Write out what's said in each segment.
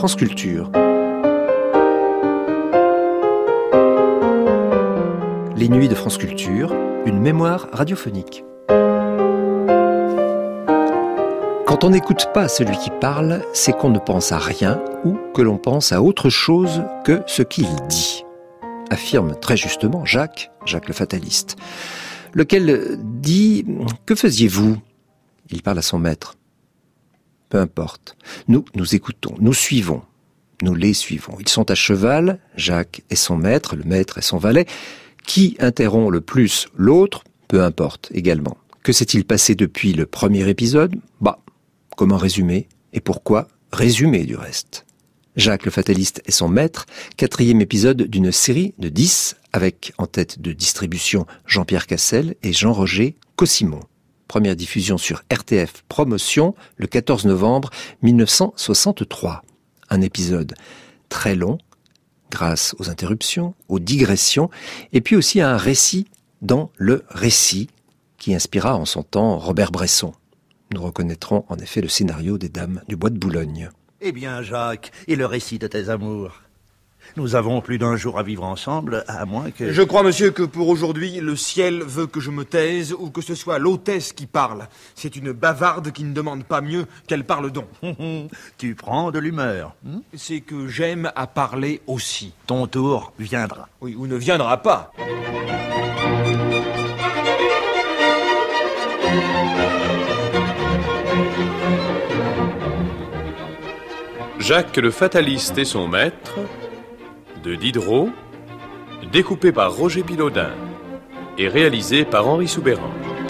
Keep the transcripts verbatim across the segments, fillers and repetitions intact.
France Culture. Les nuits de France Culture, une mémoire radiophonique. Quand on n'écoute pas celui qui parle, c'est qu'on ne pense à rien ou que l'on pense à autre chose que ce qu'il dit, affirme très justement Jacques, Jacques le fataliste, lequel dit « Que faisiez-vous » Il parle à son maître. Peu importe. Nous, nous écoutons, nous suivons, nous les suivons. Ils sont à cheval, Jacques et son maître, le maître et son valet. Qui interrompt le plus l'autre, peu importe également. Que s'est-il passé depuis le premier épisode ? Bah, comment résumer ? Et pourquoi résumer du reste ? Jacques le fataliste et son maître, quatrième épisode d'une série de dix, avec en tête de distribution Jean-Pierre Cassel et Jean-Roger Cossimon. Première diffusion sur R T F Promotion le quatorze novembre mille neuf cent soixante-trois. Un épisode très long, grâce aux interruptions, aux digressions, et puis aussi à un récit dans le récit, qui inspira en son temps Robert Bresson. Nous reconnaîtrons en effet le scénario des Dames du Bois de Boulogne. Eh bien, Jacques, et le récit de tes amours ? Nous avons plus d'un jour à vivre ensemble, à moins que... Je crois, monsieur, que pour aujourd'hui, le ciel veut que je me taise ou que ce soit l'hôtesse qui parle. C'est une bavarde qui ne demande pas mieux qu'elle parle donc. Tu prends de l'humeur. Hein ? C'est que j'aime à parler aussi. Ton tour viendra. Oui, ou ne viendra pas. Jacques le fataliste et son maître, de Diderot, découpé par Roger Bilaudin et réalisé par Henri Soubeyran.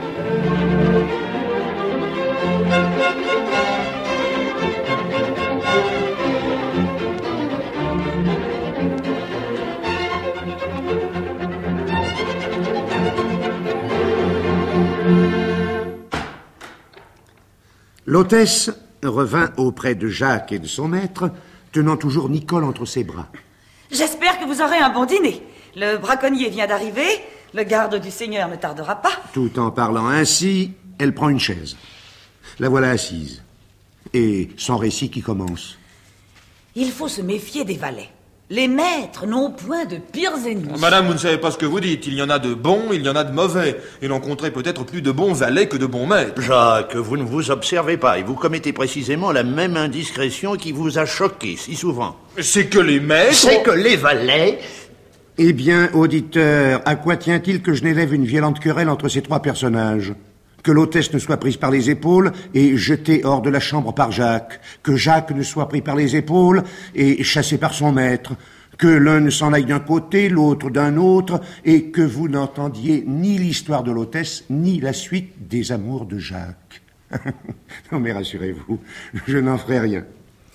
L'hôtesse revint auprès de Jacques et de son maître, tenant toujours Nicole entre ses bras. J'espère que vous aurez un bon dîner. Le braconnier vient d'arriver, le garde du Seigneur ne tardera pas. Tout en parlant ainsi, elle prend une chaise. La voilà assise. Et son récit qui commence. Il faut se méfier des valets. Les maîtres n'ont point de pires ennemis. Madame, vous ne savez pas ce que vous dites. Il y en a de bons, il y en a de mauvais. Et l'on compterait peut-être plus de bons valets que de bons maîtres. Jacques, vous ne vous observez pas et vous commettez précisément la même indiscrétion qui vous a choqué si souvent. C'est que les maîtres... C'est que les valets... Eh bien, auditeur, à quoi tient-il que je n'élève une violente querelle entre ces trois personnages ? Que l'hôtesse ne soit prise par les épaules et jetée hors de la chambre par Jacques. Que Jacques ne soit pris par les épaules et chassé par son maître. Que l'un ne s'en aille d'un côté, l'autre d'un autre, et que vous n'entendiez ni l'histoire de l'hôtesse, ni la suite des amours de Jacques. Non mais rassurez-vous, je n'en ferai rien.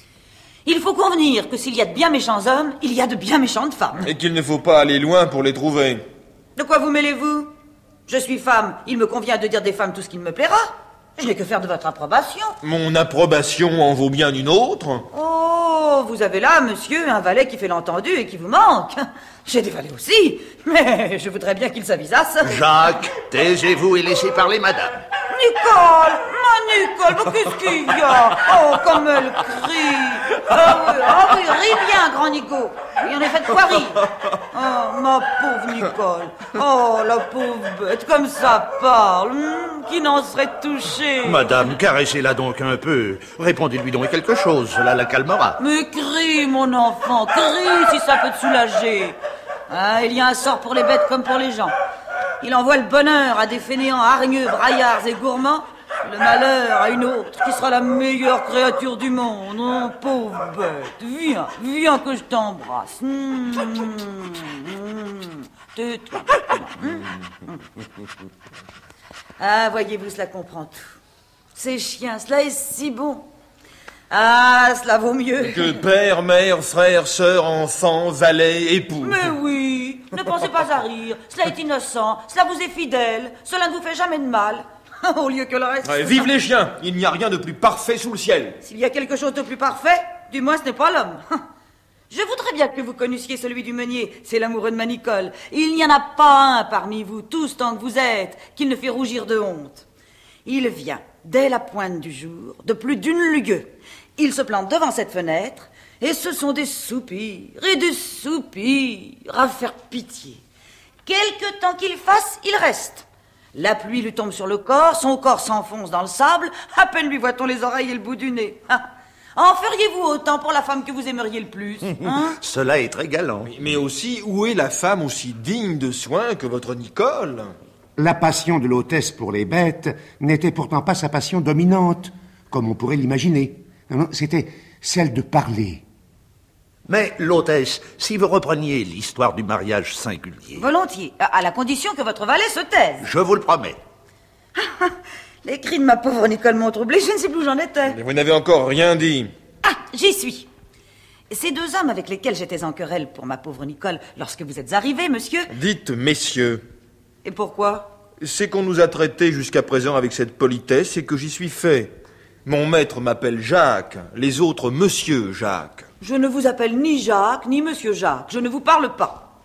Il faut convenir que s'il y a de bien méchants hommes, il y a de bien méchantes femmes. Et qu'il ne faut pas aller loin pour les trouver. De quoi vous mêlez-vous ? Je suis femme, il me convient de dire des femmes tout ce qu'il me plaira. Je n'ai que faire de votre approbation. Mon approbation en vaut bien une autre. Oh, vous avez là, monsieur, un valet qui fait l'entendu et qui vous manque. J'ai des valets aussi, mais je voudrais bien qu'ils s'avisassent. Jacques, taisez-vous et laissez parler madame. Nicole, ma Nicole, mais qu'est-ce qu'il y a ? Oh, comme elle crie. Ah oui, ah oui, ris bien, grand Nico. Il en est fait de quoi rire. Oh, ma pauvre Nicole. Oh, la pauvre bête, comme ça parle. Hum, qui n'en serait touché ? Madame, caressez-la donc un peu. Répondez-lui donc quelque chose, cela la calmera. Mais crie, mon enfant, crie si ça peut te soulager. Ah, il y a un sort pour les bêtes comme pour les gens. Il envoie le bonheur à des fainéants hargneux, braillards et gourmands, le malheur à une autre qui sera la meilleure créature du monde. Oh, pauvre bête, viens, viens que je t'embrasse. Mmh, mmh, tais-toi. Mmh. Ah, voyez-vous, cela comprend tout. Ces chiens, cela est si bon. Ah, cela vaut mieux. Que père, mère, frère, sœur, enfant, valet, époux. Mais oui, ne pensez pas à rire. Cela est innocent, cela vous est fidèle. Cela ne vous fait jamais de mal. Au lieu que le reste... Ouais, vive les chiens. Il n'y a rien de plus parfait sous le ciel. S'il y a quelque chose de plus parfait, du moins ce n'est pas l'homme. Je voudrais bien que vous connaissiez celui du meunier. C'est l'amoureux de ma Nicole. Il n'y en a pas un parmi vous, tous tant que vous êtes, qu'il ne fait rougir de honte. Il vient, dès la pointe du jour, de plus d'une lieue. Il se plante devant cette fenêtre, Et ce sont des soupirs et des soupirs à faire pitié. Quelque temps qu'il fasse, il reste. La pluie lui tombe sur le corps, son corps s'enfonce dans le sable, à peine lui voit-on les oreilles et le bout du nez. Ah. En feriez-vous autant pour la femme que vous aimeriez le plus, hein? Cela est très galant. Mais, mais aussi, où est la femme aussi digne de soins que votre Nicole? La passion de l'hôtesse pour les bêtes n'était pourtant pas sa passion dominante, comme on pourrait l'imaginer. Non, non, c'était celle de parler. Mais, l'hôtesse, si vous repreniez l'histoire du mariage singulier... Volontiers, à la condition que votre valet se taise. Je vous le promets. Les cris de ma pauvre Nicole m'ont troublé, je ne sais plus où j'en étais. Mais vous n'avez encore rien dit. Ah, j'y suis. Ces deux hommes avec lesquels j'étais en querelle pour ma pauvre Nicole lorsque vous êtes arrivés, monsieur... Dites, messieurs. Et pourquoi? C'est qu'on nous a traités jusqu'à présent avec cette politesse et que j'y suis fait. Mon maître m'appelle Jacques, les autres Monsieur Jacques. Je ne vous appelle ni Jacques, ni Monsieur Jacques. Je ne vous parle pas.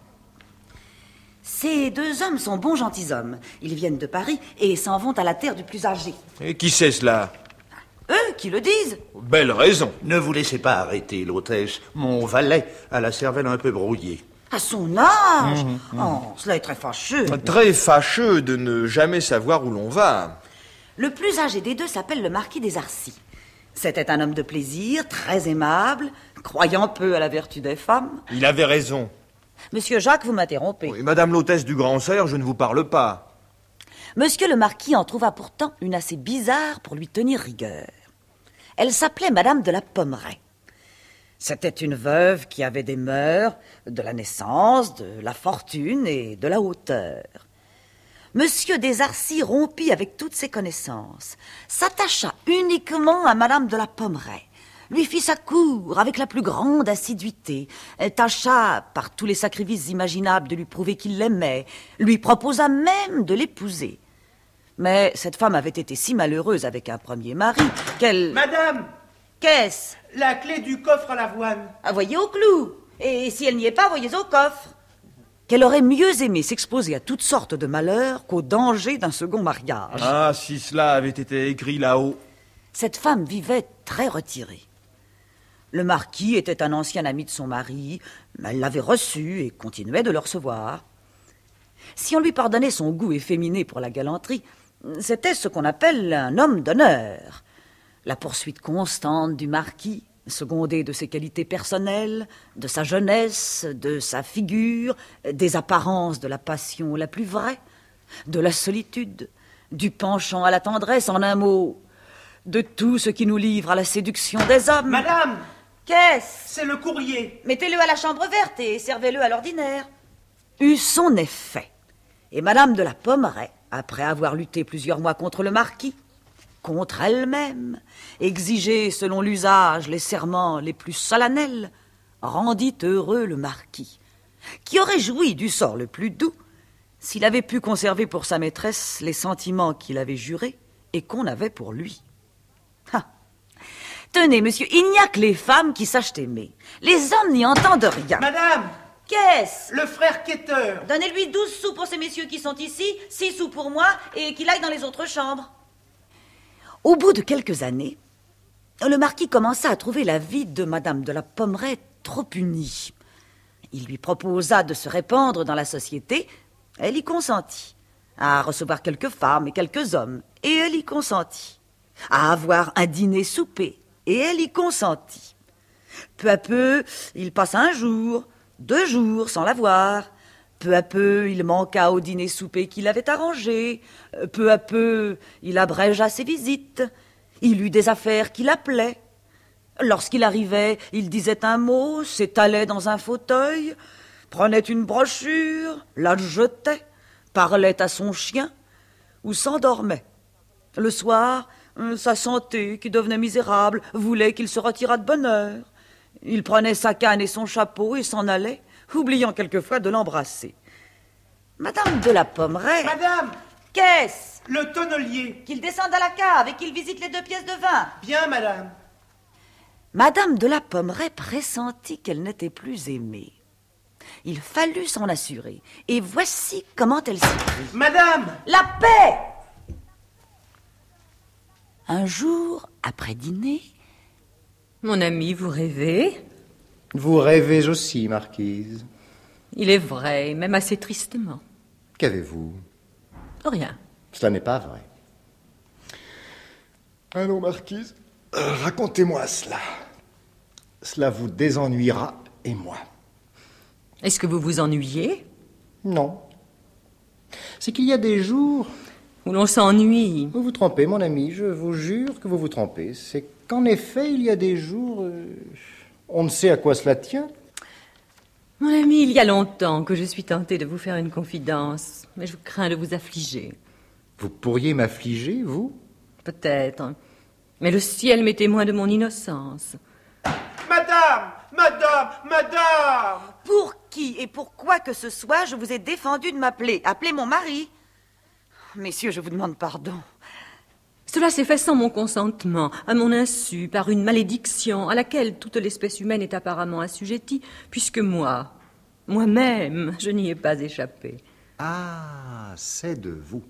Ces deux hommes sont bons gentilshommes. Ils viennent de Paris et s'en vont à la terre du plus âgé. Et qui c'est cela? Eux qui le disent. Belle raison. Ne vous laissez pas arrêter, l'hôtesse. Mon valet a la cervelle un peu brouillée. À son âge? Mmh, mmh. Oh, cela est très fâcheux. Très fâcheux de ne jamais savoir où l'on va. Le plus âgé des deux s'appelle le marquis des Arcis. C'était un homme de plaisir, très aimable, croyant peu à la vertu des femmes. Il avait raison. Monsieur Jacques, vous m'interrompez. Oui, Madame l'hôtesse du Grand Cerf, je ne vous parle pas. Monsieur le marquis en trouva pourtant une assez bizarre pour lui tenir rigueur. Elle s'appelait Madame de la Pommeraye. C'était une veuve qui avait des mœurs, de la naissance, de la fortune et de la hauteur. Monsieur des Arcis rompit avec toutes ses connaissances, s'attacha uniquement à Madame de la Pommeraye, lui fit sa cour avec la plus grande assiduité, tâcha par tous les sacrifices imaginables de lui prouver qu'il l'aimait, lui proposa même de l'épouser. Mais cette femme avait été si malheureuse avec un premier mari qu'elle... Madame! Qu'est-ce? La clé du coffre à l'avoine. Ah, voyez au clou. Et si elle n'y est pas, voyez au coffre. Qu'elle aurait mieux aimé s'exposer à toutes sortes de malheurs qu'au danger d'un second mariage. Ah, si cela avait été écrit là-haut. Cette femme vivait très retirée. Le marquis était un ancien ami de son mari, elle l'avait reçu et continuait de le recevoir. Si on lui pardonnait son goût efféminé pour la galanterie, c'était ce qu'on appelle un homme d'honneur. La poursuite constante du marquis, secondée de ses qualités personnelles, de sa jeunesse, de sa figure, des apparences de la passion la plus vraie, de la solitude, du penchant à la tendresse, en un mot, de tout ce qui nous livre à la séduction des hommes. Madame! Qu'est-ce? C'est le courrier. Mettez-le à la chambre verte et servez-le à l'ordinaire. Eut son effet. Et Madame de la Pommeraye, après avoir lutté plusieurs mois contre le marquis, contre elle-même, exigé selon l'usage les serments les plus solennels, rendit heureux le marquis, qui aurait joui du sort le plus doux s'il avait pu conserver pour sa maîtresse les sentiments qu'il avait jurés et qu'on avait pour lui. Ah. Tenez, monsieur, il n'y a que les femmes qui sachent aimer. Les hommes n'y entendent rien. Madame! Qu'est-ce? Le frère quêteur. Donnez-lui douze sous pour ces messieurs qui sont ici, six sous pour moi, et qu'il aille dans les autres chambres. Au bout de quelques années, le marquis commença à trouver la vie de Madame de la Pommeraye trop unie. Il lui proposa de se répandre dans la société, elle y consentit. À recevoir quelques femmes et quelques hommes, et elle y consentit. À avoir un dîner-souper, et elle y consentit. Peu à peu, il passa un jour, deux jours sans la voir. Peu à peu, il manqua au dîner-souper qu'il avait arrangé. Peu à peu, il abrégea ses visites. Il eut des affaires qui l'appelaient. Lorsqu'il arrivait, il disait un mot, s'étalait dans un fauteuil, prenait une brochure, la jetait, parlait à son chien ou s'endormait. Le soir, sa santé, qui devenait misérable, voulait qu'il se retirât de bonne heure. Il prenait sa canne et son chapeau et s'en allait, oubliant quelquefois de l'embrasser. Madame de la Pommeraye... Madame! Qu'est-ce? Le tonnelier. Qu'il descende à la cave et qu'il visite les deux pièces de vin. Bien, madame. Madame de la Pommeraye pressentit qu'elle n'était plus aimée. Il fallut s'en assurer. Et voici comment elle s'écrit. Madame! La paix! Un jour, après dîner... Mon ami, vous rêvez? Vous rêvez aussi, marquise. Il est vrai, même assez tristement. Qu'avez-vous? Rien. Cela n'est pas vrai. Allons, marquise, euh, racontez-moi cela. Cela vous désennuiera, et moi. Est-ce que vous vous ennuyez? Non. C'est qu'il y a des jours... où l'on s'ennuie. Vous vous trompez, mon ami, je vous jure que vous vous trompez. C'est qu'en effet, il y a des jours... euh, on ne sait à quoi cela tient. Mon ami, il y a longtemps que je suis tentée de vous faire une confidence, mais je crains de vous affliger. Vous pourriez m'affliger, vous? Peut-être. Mais le ciel m'est témoin de mon innocence. Madame, madame, madame! Pour qui et pourquoi que ce soit, je vous ai défendu de m'appeler. Appelez mon mari. Messieurs, je vous demande pardon. Cela s'est fait sans mon consentement, à mon insu, par une malédiction à laquelle toute l'espèce humaine est apparemment assujettie, puisque moi, moi-même, je n'y ai pas échappé. Ah, c'est de vous.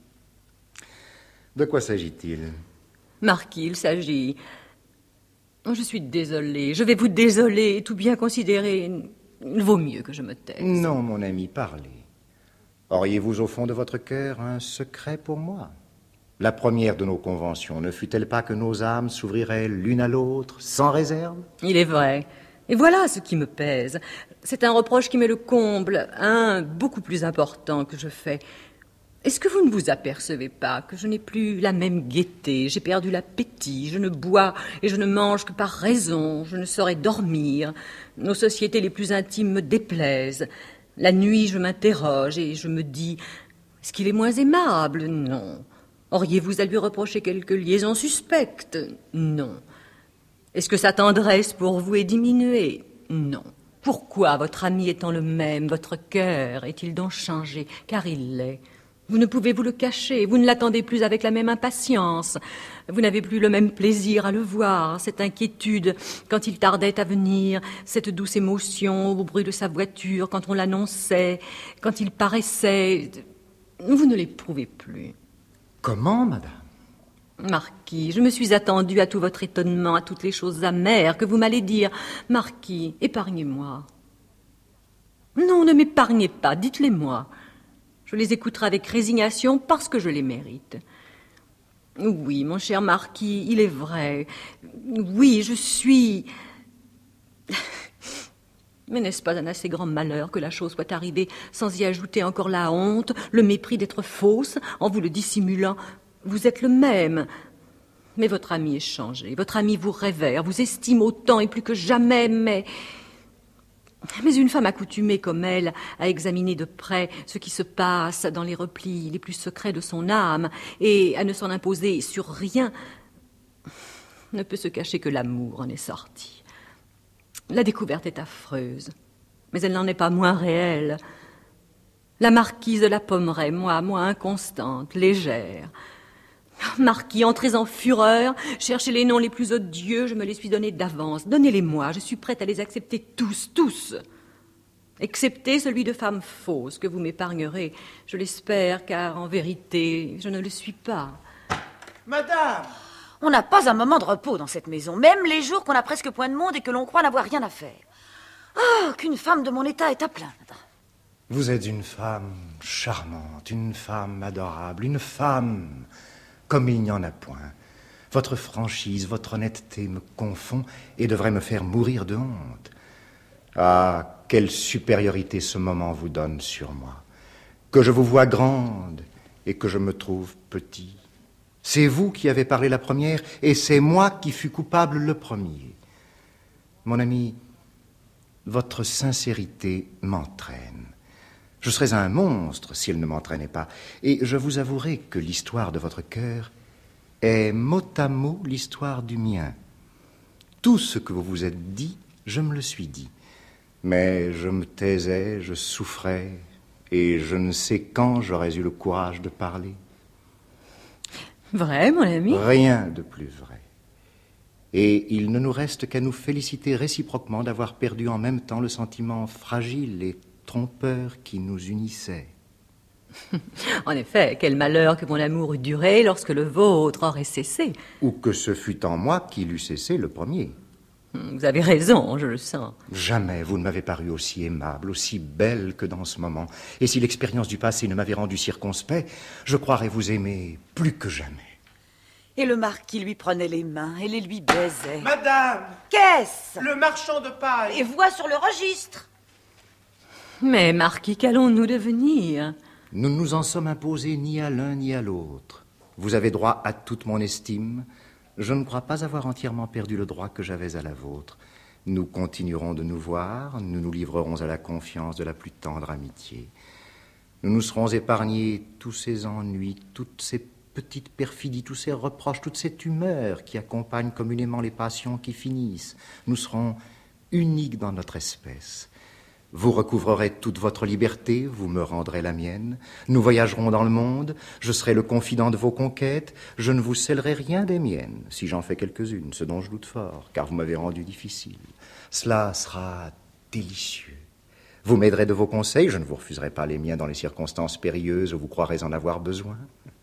De quoi s'agit-il? Marquis, il s'agit... Oh, je suis désolée, je vais vous désoler, tout bien considéré. Il vaut mieux que je me taise. Non, mon ami, parlez. Auriez-vous au fond de votre cœur un secret pour moi? La première de nos conventions ne fut-elle pas que nos âmes s'ouvriraient l'une à l'autre, sans réserve? Il est vrai. Et voilà ce qui me pèse. C'est un reproche qui met le comble, un beaucoup plus important que je fais. Est-ce que vous ne vous apercevez pas que je n'ai plus la même gaieté? J'ai perdu l'appétit, je ne bois et je ne mange que par raison, je ne saurais dormir. Nos sociétés les plus intimes me déplaisent. La nuit, je m'interroge et je me dis, est-ce qu'il est moins aimable? Non. Auriez-vous à lui reprocher quelque liaison suspecte? Non. Est-ce que sa tendresse pour vous est diminuée? Non. Pourquoi, votre ami étant le même, votre cœur est-il donc changé? Car il l'est. Vous ne pouvez vous le cacher, vous ne l'attendez plus avec la même impatience. Vous n'avez plus le même plaisir à le voir, cette inquiétude quand il tardait à venir, cette douce émotion au bruit de sa voiture quand on l'annonçait, quand il paraissait... Vous ne l'éprouvez plus. Comment, madame? Marquis, je me suis attendue à tout votre étonnement, à toutes les choses amères que vous m'allez dire. Marquis, épargnez-moi. Non, ne m'épargnez pas, dites-les-moi. Je les écouterai avec résignation parce que je les mérite. Oui, mon cher Marquis, il est vrai. Oui, je suis... Mais n'est-ce pas un assez grand malheur que la chose soit arrivée sans y ajouter encore la honte, le mépris d'être fausse, en vous le dissimulant? Vous êtes le même. Mais votre ami est changé. Votre ami vous révère, vous estime autant et plus que jamais, mais... Mais une femme accoutumée comme elle à examiner de près ce qui se passe dans les replis les plus secrets de son âme et à ne s'en imposer sur rien, ne peut se cacher que l'amour en est sorti. La découverte est affreuse, mais elle n'en est pas moins réelle. La marquise de la Pommeraye, moi, moi inconstante, légère. Marquis, entrez en fureur, cherchez les noms les plus odieux, je me les suis donnés d'avance. Donnez-les-moi, je suis prête à les accepter tous, tous. Excepté celui de femme fausse que vous m'épargnerez, je l'espère, car en vérité, je ne le suis pas. Madame! On n'a pas un moment de repos dans cette maison, même les jours qu'on a presque point de monde et que l'on croit n'avoir rien à faire. Ah, qu'une femme de mon état est à plaindre. Vous êtes une femme charmante, une femme adorable, une femme comme il n'y en a point. Votre franchise, votre honnêteté me confond et devrait me faire mourir de honte. Ah, quelle supériorité ce moment vous donne sur moi. Que je vous vois grande et que je me trouve petit. C'est vous qui avez parlé la première et c'est moi qui fus coupable le premier. Mon ami, votre sincérité m'entraîne. Je serais un monstre si elle ne m'entraînait pas. Et je vous avouerai que l'histoire de votre cœur est mot à mot l'histoire du mien. Tout ce que vous vous êtes dit, je me le suis dit. Mais je me taisais, je souffrais, et je ne sais quand j'aurais eu le courage de parler. Vrai, mon ami? Rien de plus vrai. Et il ne nous reste qu'à nous féliciter réciproquement d'avoir perdu en même temps le sentiment fragile et trompeur qui nous unissait. En effet, quel malheur que mon amour eût duré lorsque le vôtre aurait cessé. Ou que ce fût en moi qui l'eût cessé le premier. Vous avez raison, je le sens. Jamais vous ne m'avez paru aussi aimable, aussi belle que dans ce moment. Et si l'expérience du passé ne m'avait rendu circonspect, je croirais vous aimer plus que jamais. Et le marquis lui prenait les mains et les lui baisait. Madame! Qu'est-ce? Le marchand de paille! Et voix sur le registre. Mais, marquis, qu'allons-nous devenir? Nous ne nous en sommes imposés ni à l'un ni à l'autre. Vous avez droit à toute mon estime. Je ne crois pas avoir entièrement perdu le droit que j'avais à la vôtre. Nous continuerons de nous voir, nous nous livrerons à la confiance de la plus tendre amitié. Nous nous serons épargnés tous ces ennuis, toutes ces petites perfidies, tous ces reproches, toute cette humeur qui accompagne communément les passions qui finissent. Nous serons uniques dans notre espèce. Vous recouvrerez toute votre liberté, vous me rendrez la mienne. Nous voyagerons dans le monde, je serai le confident de vos conquêtes, je ne vous scellerai rien des miennes, si j'en fais quelques-unes, ce dont je doute fort, car vous m'avez rendu difficile. Cela sera délicieux. Vous m'aiderez de vos conseils, je ne vous refuserai pas les miens dans les circonstances périlleuses où vous croirez en avoir besoin.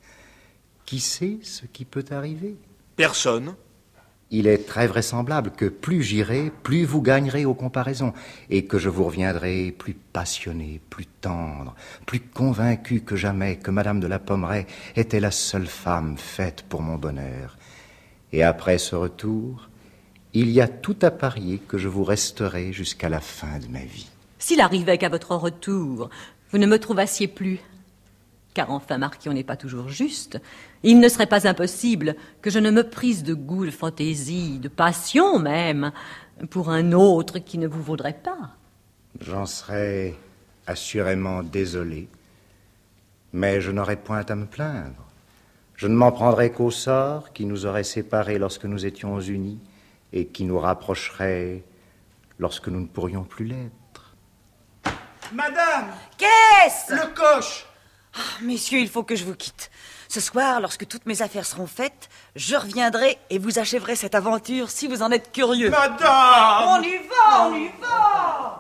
Qui sait ce qui peut arriver? Personne. Il est très vraisemblable que plus j'irai, plus vous gagnerez aux comparaisons, et que je vous reviendrai plus passionné, plus tendre, plus convaincu que jamais que Madame de la Pommeraye était la seule femme faite pour mon bonheur. Et après ce retour, il y a tout à parier que je vous resterai jusqu'à la fin de ma vie. S'il arrivait qu'à votre retour, vous ne me trouvassiez plus, car enfin, marquis, on n'est pas toujours juste, il ne serait pas impossible que je ne me prise de goût, de fantaisie, de passion même, pour un autre qui ne vous vaudrait pas. J'en serais assurément désolé, mais je n'aurais point à me plaindre. Je ne m'en prendrais qu'au sort qui nous aurait séparés lorsque nous étions unis et qui nous rapprocherait lorsque nous ne pourrions plus l'être. Madame! Qu'est-ce? Le coche! Ah, messieurs, il faut que je vous quitte. Ce soir, lorsque toutes mes affaires seront faites, je reviendrai et vous achèverez cette aventure si vous en êtes curieux. Madame! On y va, on y va!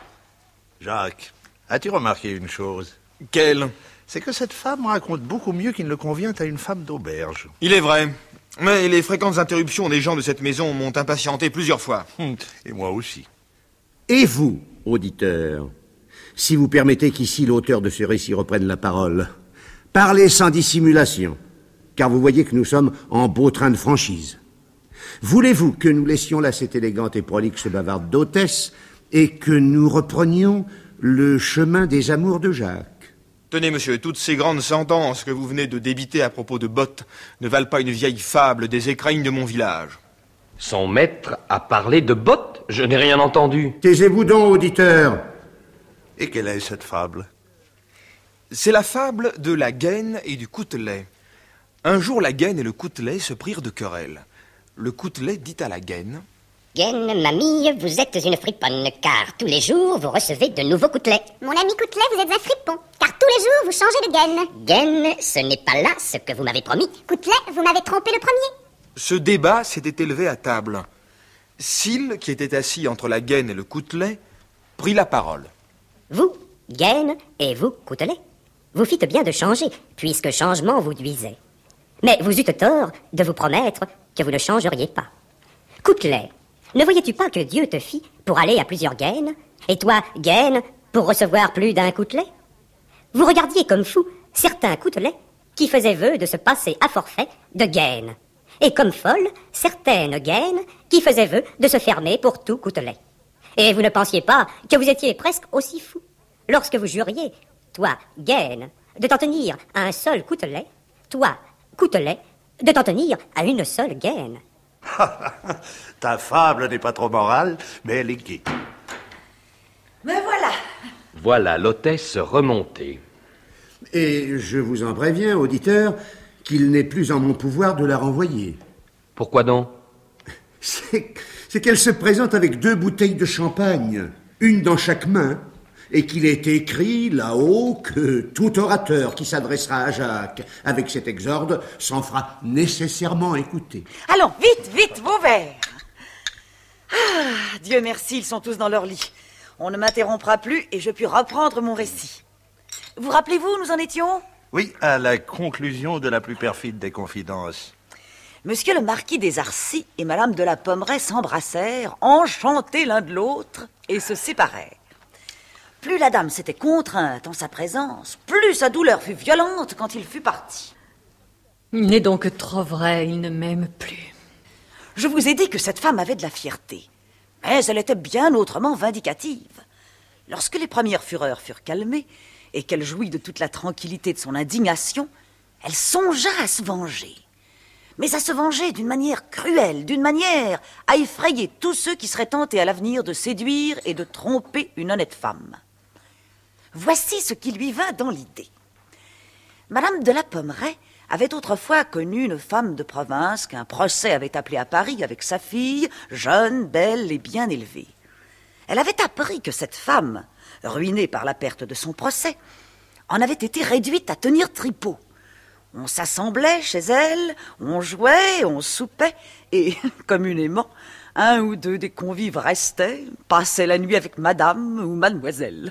Jacques, as-tu remarqué une chose? Quelle? C'est que cette femme raconte beaucoup mieux qu'il ne convient à une femme d'auberge. Il est vrai. Mais les fréquentes interruptions des gens de cette maison m'ont impatienté plusieurs fois. Et moi aussi. Et vous, auditeur, si vous permettez qu'ici l'auteur de ce récit reprenne la parole, parlez sans dissimulation, car vous voyez que nous sommes en beau train de franchise. Voulez-vous que nous laissions là cette élégante et prolixe bavarde d'hôtesse et que nous reprenions le chemin des amours de Jacques? Tenez, monsieur, toutes ces grandes sentences que vous venez de débiter à propos de bottes ne valent pas une vieille fable des écraignes de mon village. Son maître a parlé de bottes? Je n'ai rien entendu. Taisez-vous donc, auditeur. Et quelle est cette fable? C'est la fable de la gaine et du coutelet. Un jour, la gaine et le coutelet se prirent de querelle. Le coutelet dit à la gaine: Gaine, mamie, vous êtes une friponne, car tous les jours, vous recevez de nouveaux coutelets. Mon ami Coutelet, vous êtes un fripon, car tous les jours, vous changez de gaine. Gaine, ce n'est pas là ce que vous m'avez promis. Coutelet, vous m'avez trompé le premier. Ce débat s'était élevé à table. Sylle, qui était assis entre la gaine et le coutelet, prit la parole. Vous, gaine, et vous, coutelet, vous fîtes bien de changer, puisque changement vous duisait. Mais vous eûtes tort de vous promettre que vous ne changeriez pas. Coutelet, ne voyais-tu pas que Dieu te fit pour aller à plusieurs gaines, et toi, gaine, pour recevoir plus d'un coutelet? Vous regardiez comme fou certains coutelets qui faisaient vœu de se passer à forfait de gaine, et comme folle certaines gaines qui faisaient vœu de se fermer pour tout coutelet. Et vous ne pensiez pas que vous étiez presque aussi fou lorsque vous juriez, toi, gaine, de t'en tenir à un seul coutelet, toi, coutelet, de t'en tenir à une seule gaine. Ta fable n'est pas trop morale, mais elle est gaie. Mais voilà. Voilà l'hôtesse remontée. Et je vous en préviens, auditeur, qu'il n'est plus en mon pouvoir de la renvoyer. Pourquoi donc? C'est, c'est qu'elle se présente avec deux bouteilles de champagne, une dans chaque main, et qu'il est écrit là-haut que tout orateur qui s'adressera à Jacques avec cet exorde s'en fera nécessairement écouter. Allons, vite, vite, vos verres. Ah, Dieu merci, ils sont tous dans leur lit. On ne m'interrompra plus et je puis reprendre mon récit. Vous rappelez-vous, nous en étions? Oui, à la conclusion de la plus perfide des confidences. Monsieur le marquis des Arcis et madame de la Pommeraye s'embrassèrent, enchantés l'un de l'autre, et se séparèrent. Plus la dame s'était contrainte en sa présence, plus sa douleur fut violente quand il fut parti. Il n'est donc trop vrai, il ne m'aime plus. Je vous ai dit que cette femme avait de la fierté, mais elle était bien autrement vindicative. Lorsque les premières fureurs furent calmées, et qu'elle jouit de toute la tranquillité de son indignation, elle songea à se venger. Mais à se venger d'une manière cruelle, d'une manière à effrayer tous ceux qui seraient tentés à l'avenir de séduire et de tromper une honnête femme. Voici ce qui lui vint dans l'idée. Madame de la Pommeraye avait autrefois connu une femme de province qu'un procès avait appelée à Paris avec sa fille, jeune, belle et bien élevée. Elle avait appris que cette femme, ruinée par la perte de son procès, en avait été réduite à tenir tripot. On s'assemblait chez elle, on jouait, on soupait, et, communément, un ou deux des convives restaient, passaient la nuit avec madame ou mademoiselle.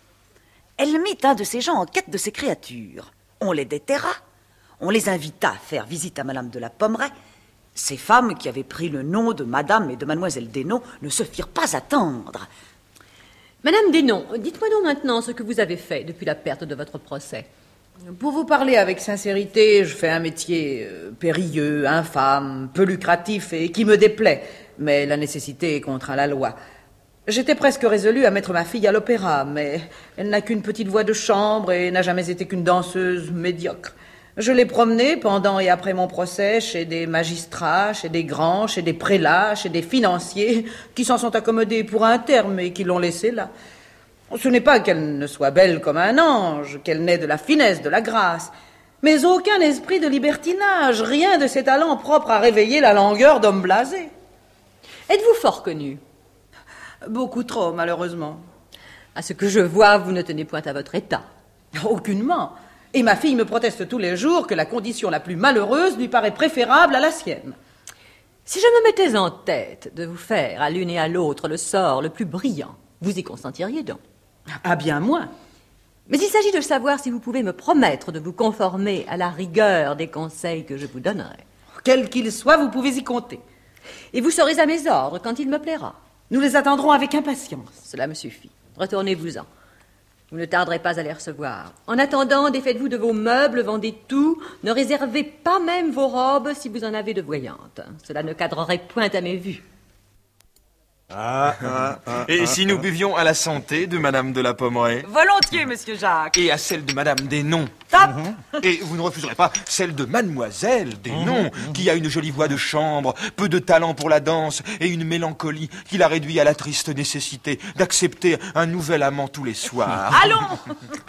Elle mit un de ces gens en quête de ces créatures. On les déterra, on les invita à faire visite à madame de la Pommeraye. Ces femmes qui avaient pris le nom de madame et de mademoiselle Desnoms ne se firent pas attendre. Madame Desnoms, dites-moi donc maintenant ce que vous avez fait depuis la perte de votre procès. Pour vous parler avec sincérité, je fais un métier euh, périlleux, infâme, peu lucratif et qui me déplaît, mais la nécessité contraint la loi. J'étais presque résolue à mettre ma fille à l'opéra, mais elle n'a qu'une petite voix de chambre et n'a jamais été qu'une danseuse médiocre. Je l'ai promenée pendant et après mon procès chez des magistrats, chez des grands, chez des prélats, chez des financiers qui s'en sont accommodés pour un terme et qui l'ont laissée là. Ce n'est pas qu'elle ne soit belle comme un ange, qu'elle n'ait de la finesse, de la grâce, mais aucun esprit de libertinage, rien de ces talents propres à réveiller la langueur d'homme blasé. Êtes-vous fort connu? Beaucoup trop, malheureusement. À ce que je vois, vous ne tenez point à votre état. Aucunement. Et ma fille me proteste tous les jours que la condition la plus malheureuse lui paraît préférable à la sienne. Si je me mettais en tête de vous faire à l'une et à l'autre le sort le plus brillant, vous y consentiriez donc? Ah bien moins. Mais il s'agit de savoir si vous pouvez me promettre de vous conformer à la rigueur des conseils que je vous donnerai. Quels qu'ils soient, vous pouvez y compter. Et vous serez à mes ordres quand il me plaira. Nous les attendrons avec impatience. Cela me suffit. Retournez-vous-en. Vous ne tarderez pas à les recevoir. En attendant, défaites-vous de vos meubles, vendez tout. Ne réservez pas même vos robes si vous en avez de voyantes. Cela ne cadrerait point à mes vues. Ah, ah, ah, Et ah, si nous ah. buvions à la santé de madame de la Pommeraye? Volontiers, monsieur Jacques. Et à celle de madame Desnoms. Top. Mmh. Et vous ne refuserez pas celle de mademoiselle Desnoms, mmh. qui a une jolie voix de chambre, peu de talent pour la danse et une mélancolie qui la réduit à la triste nécessité d'accepter un nouvel amant tous les soirs. Allons.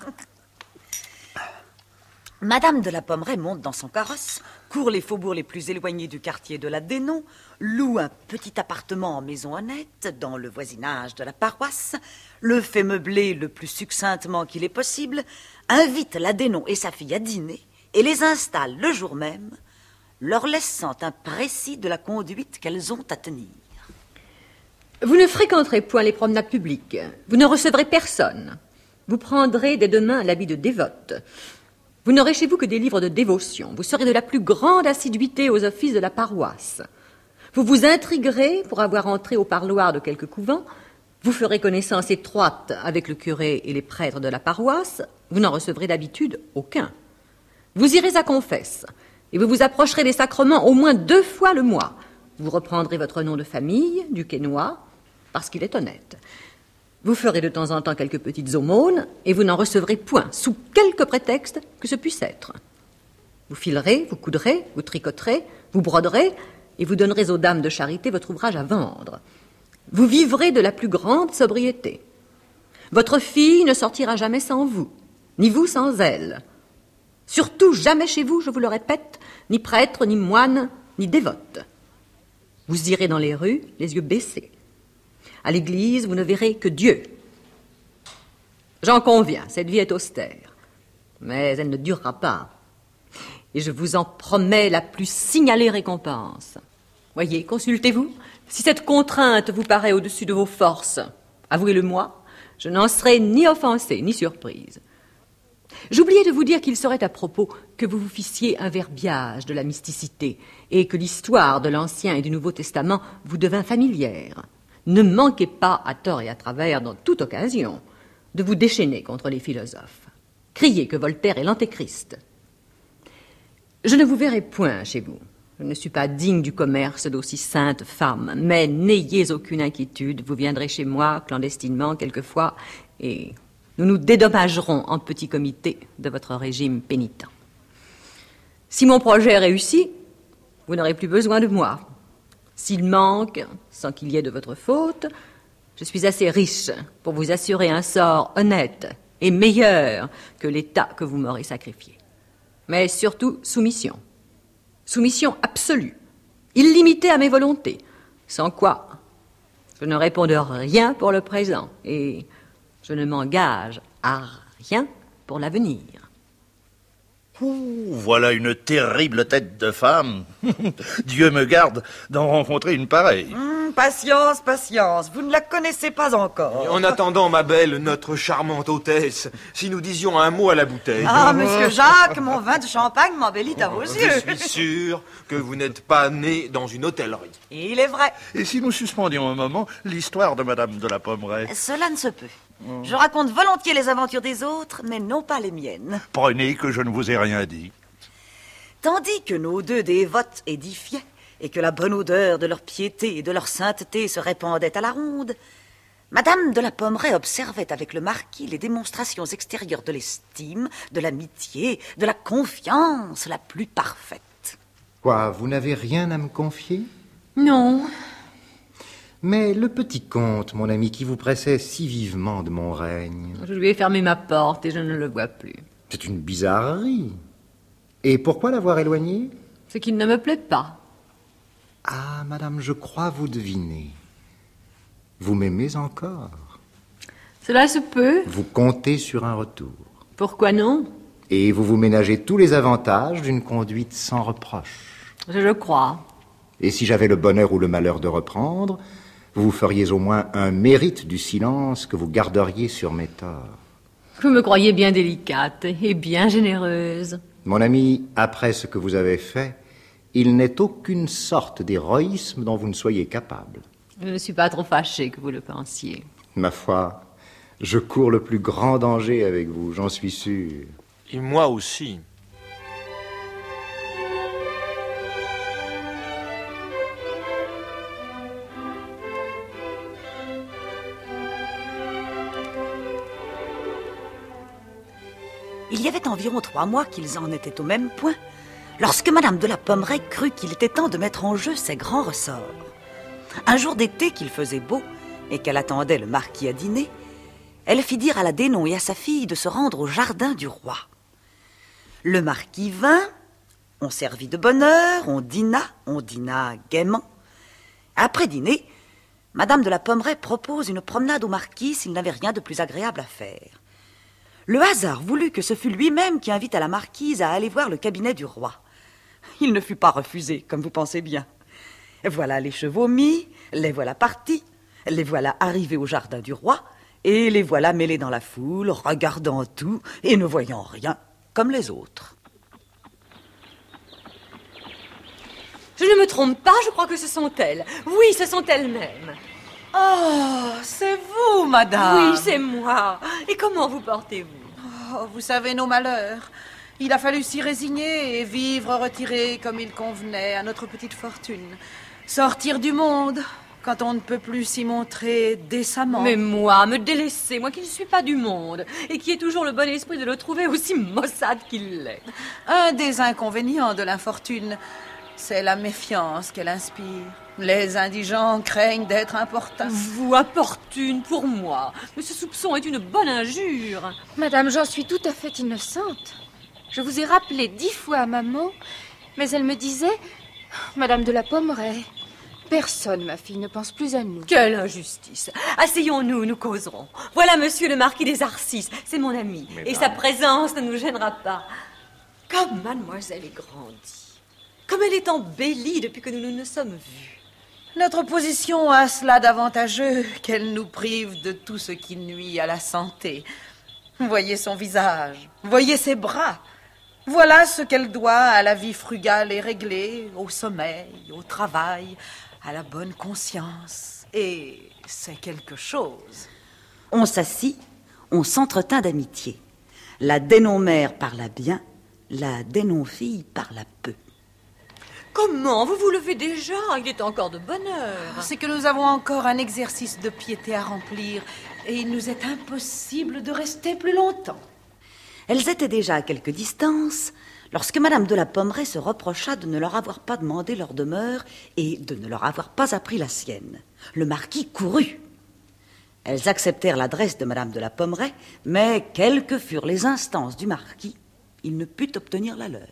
Madame de la Pommeraye monte dans son carrosse, court les faubourgs les plus éloignés du quartier de la Desnoms, loue un petit appartement en maison honnête dans le voisinage de la paroisse, le fait meubler le plus succinctement qu'il est possible, invite la Desnoms et sa fille à dîner et les installe le jour même, leur laissant un précis de la conduite qu'elles ont à tenir. Vous ne fréquenterez point les promenades publiques, vous ne recevrez personne, vous prendrez dès demain l'habit de dévote. Vous n'aurez chez vous que des livres de dévotion. Vous serez de la plus grande assiduité aux offices de la paroisse. Vous vous intriguerez pour avoir entré au parloir de quelque couvent. Vous ferez connaissance étroite avec le curé et les prêtres de la paroisse. Vous n'en recevrez d'habitude aucun. Vous irez à confesse et vous vous approcherez des sacrements au moins deux fois le mois. Vous reprendrez votre nom de famille, du Quesnoy, parce qu'il est honnête. Vous ferez de temps en temps quelques petites aumônes et vous n'en recevrez point, sous quelque prétexte que ce puisse être. Vous filerez, vous coudrez, vous tricoterez, vous broderez et vous donnerez aux dames de charité votre ouvrage à vendre. Vous vivrez de la plus grande sobriété. Votre fille ne sortira jamais sans vous, ni vous sans elle. Surtout jamais chez vous, je vous le répète, ni prêtre, ni moine, ni dévote. Vous irez dans les rues, les yeux baissés. À l'église, vous ne verrez que Dieu. J'en conviens, cette vie est austère, mais elle ne durera pas. Et je vous en promets la plus signalée récompense. Voyez, consultez-vous. Si cette contrainte vous paraît au-dessus de vos forces, avouez-le-moi, je n'en serai ni offensée ni surprise. J'oubliais de vous dire qu'il serait à propos que vous vous fissiez un verbiage de la mysticité et que l'histoire de l'Ancien et du Nouveau Testament vous devint familière. Ne manquez pas, à tort et à travers, dans toute occasion, de vous déchaîner contre les philosophes. Criez que Voltaire est l'antéchrist. Je ne vous verrai point chez vous. Je ne suis pas digne du commerce d'aussi saintes femmes, mais n'ayez aucune inquiétude, vous viendrez chez moi, clandestinement, quelquefois, et nous nous dédommagerons en petit comité de votre régime pénitent. Si mon projet réussit, vous n'aurez plus besoin de moi. S'il manque, sans qu'il y ait de votre faute, je suis assez riche pour vous assurer un sort honnête et meilleur que l'état que vous m'aurez sacrifié. Mais surtout, soumission. Soumission absolue, illimitée à mes volontés, sans quoi je ne réponds de rien pour le présent et je ne m'engage à rien pour l'avenir. Ouh, voilà une terrible tête de femme. Dieu me garde d'en rencontrer une pareille. Hum, patience, patience, vous ne la connaissez pas encore. En attendant, ma belle, notre charmante hôtesse, si nous disions un mot à la bouteille. Ah, monsieur Jacques, mon vin de champagne m'embellit à vos yeux. Je suis sûr que vous n'êtes pas né dans une hôtellerie. Il est vrai. Et si nous suspendions un moment l'histoire de Madame de la Pommeraye? Cela ne se peut. Je raconte volontiers les aventures des autres, mais non pas les miennes. Prenez que je ne vous ai rien dit. Tandis que nos deux dévotes édifiaient, et que la bonne odeur de leur piété et de leur sainteté se répandait à la ronde, Madame de la Pommeraye observait avec le marquis les démonstrations extérieures de l'estime, de l'amitié, de la confiance la plus parfaite. Quoi, vous n'avez rien à me confier? Non. Mais le petit comte, mon ami, qui vous pressait si vivement de mon règne... Je lui ai fermé ma porte et je ne le vois plus. C'est une bizarrerie. Et pourquoi l'avoir éloigné? C'est qu'il ne me plaît pas. Ah, madame, je crois vous deviner. Vous m'aimez encore? Cela se peut. Vous comptez sur un retour. Pourquoi non? Et vous vous ménagez tous les avantages d'une conduite sans reproche. Je le crois. Et si j'avais le bonheur ou le malheur de reprendre, vous feriez au moins un mérite du silence que vous garderiez sur mes torts. Vous me croyez bien délicate et bien généreuse. Mon ami, après ce que vous avez fait, il n'est aucune sorte d'héroïsme dont vous ne soyez capable. Je ne suis pas trop fâchée que vous le pensiez. Ma foi, je cours le plus grand danger avec vous, j'en suis sûr. Et moi aussi. Il y avait environ trois mois qu'ils en étaient au même point, lorsque Madame de la Pommeraye crut qu'il était temps de mettre en jeu ses grands ressorts. Un jour d'été qu'il faisait beau et qu'elle attendait le marquis à dîner, elle fit dire à la Dénon et à sa fille de se rendre au jardin du roi. Le marquis vint, on servit de bonne heure, on dîna, on dîna gaiement. Après dîner, Madame de la Pommeraye propose une promenade au marquis s'il n'avait rien de plus agréable à faire. Le hasard voulut que ce fût lui-même qui invita la marquise à aller voir le cabinet du roi. Il ne fut pas refusé, comme vous pensez bien. Voilà les chevaux mis, les voilà partis, les voilà arrivés au jardin du roi, et les voilà mêlés dans la foule, regardant tout et ne voyant rien, comme les autres. Je ne me trompe pas, je crois que ce sont elles. Oui, ce sont elles-mêmes. Oh, c'est vous, madame. Oui, c'est moi. Et comment vous portez-vous? Oh, vous savez nos malheurs. Il a fallu s'y résigner et vivre retiré comme il convenait à notre petite fortune. Sortir du monde quand on ne peut plus s'y montrer décemment. Mais moi, me délaisser, moi qui ne suis pas du monde et qui ai toujours le bon esprit de le trouver aussi maussade qu'il l'est. Un des inconvénients de l'infortune, c'est la méfiance qu'elle inspire. Les indigents craignent d'être importuns. Vous, importune pour moi. Mais ce soupçon est une bonne injure. Madame, j'en suis tout à fait innocente. Je vous ai rappelé dix fois à maman, mais elle me disait... Madame de la Pommeraye, personne, ma fille, ne pense plus à nous. Quelle injustice. Asseyons-nous, nous causerons. Voilà monsieur le marquis des Arcis, c'est mon ami. Mais et bah... sa présence ne nous gênera pas. Comme mademoiselle est grandie. Comme elle est embellie depuis que nous nous, nous sommes vus. Notre position a cela d'avantageux qu'elle nous prive de tout ce qui nuit à la santé. Voyez son visage, voyez ses bras. Voilà ce qu'elle doit à la vie frugale et réglée, au sommeil, au travail, à la bonne conscience. Et c'est quelque chose. On s'assit, on s'entretint d'amitié. La dénon-mère parla bien, la dénon-fille parla peu. Comment? Vous vous levez déjà? Il est encore de bonne heure. C'est que nous avons encore un exercice de piété à remplir et il nous est impossible de rester plus longtemps. Elles étaient déjà à quelque distance lorsque Madame de la Pommeraye se reprocha de ne leur avoir pas demandé leur demeure et de ne leur avoir pas appris la sienne. Le marquis courut. Elles acceptèrent l'adresse de Madame de la Pommeraye, mais quelles que furent les instances du marquis, il ne put obtenir la leur.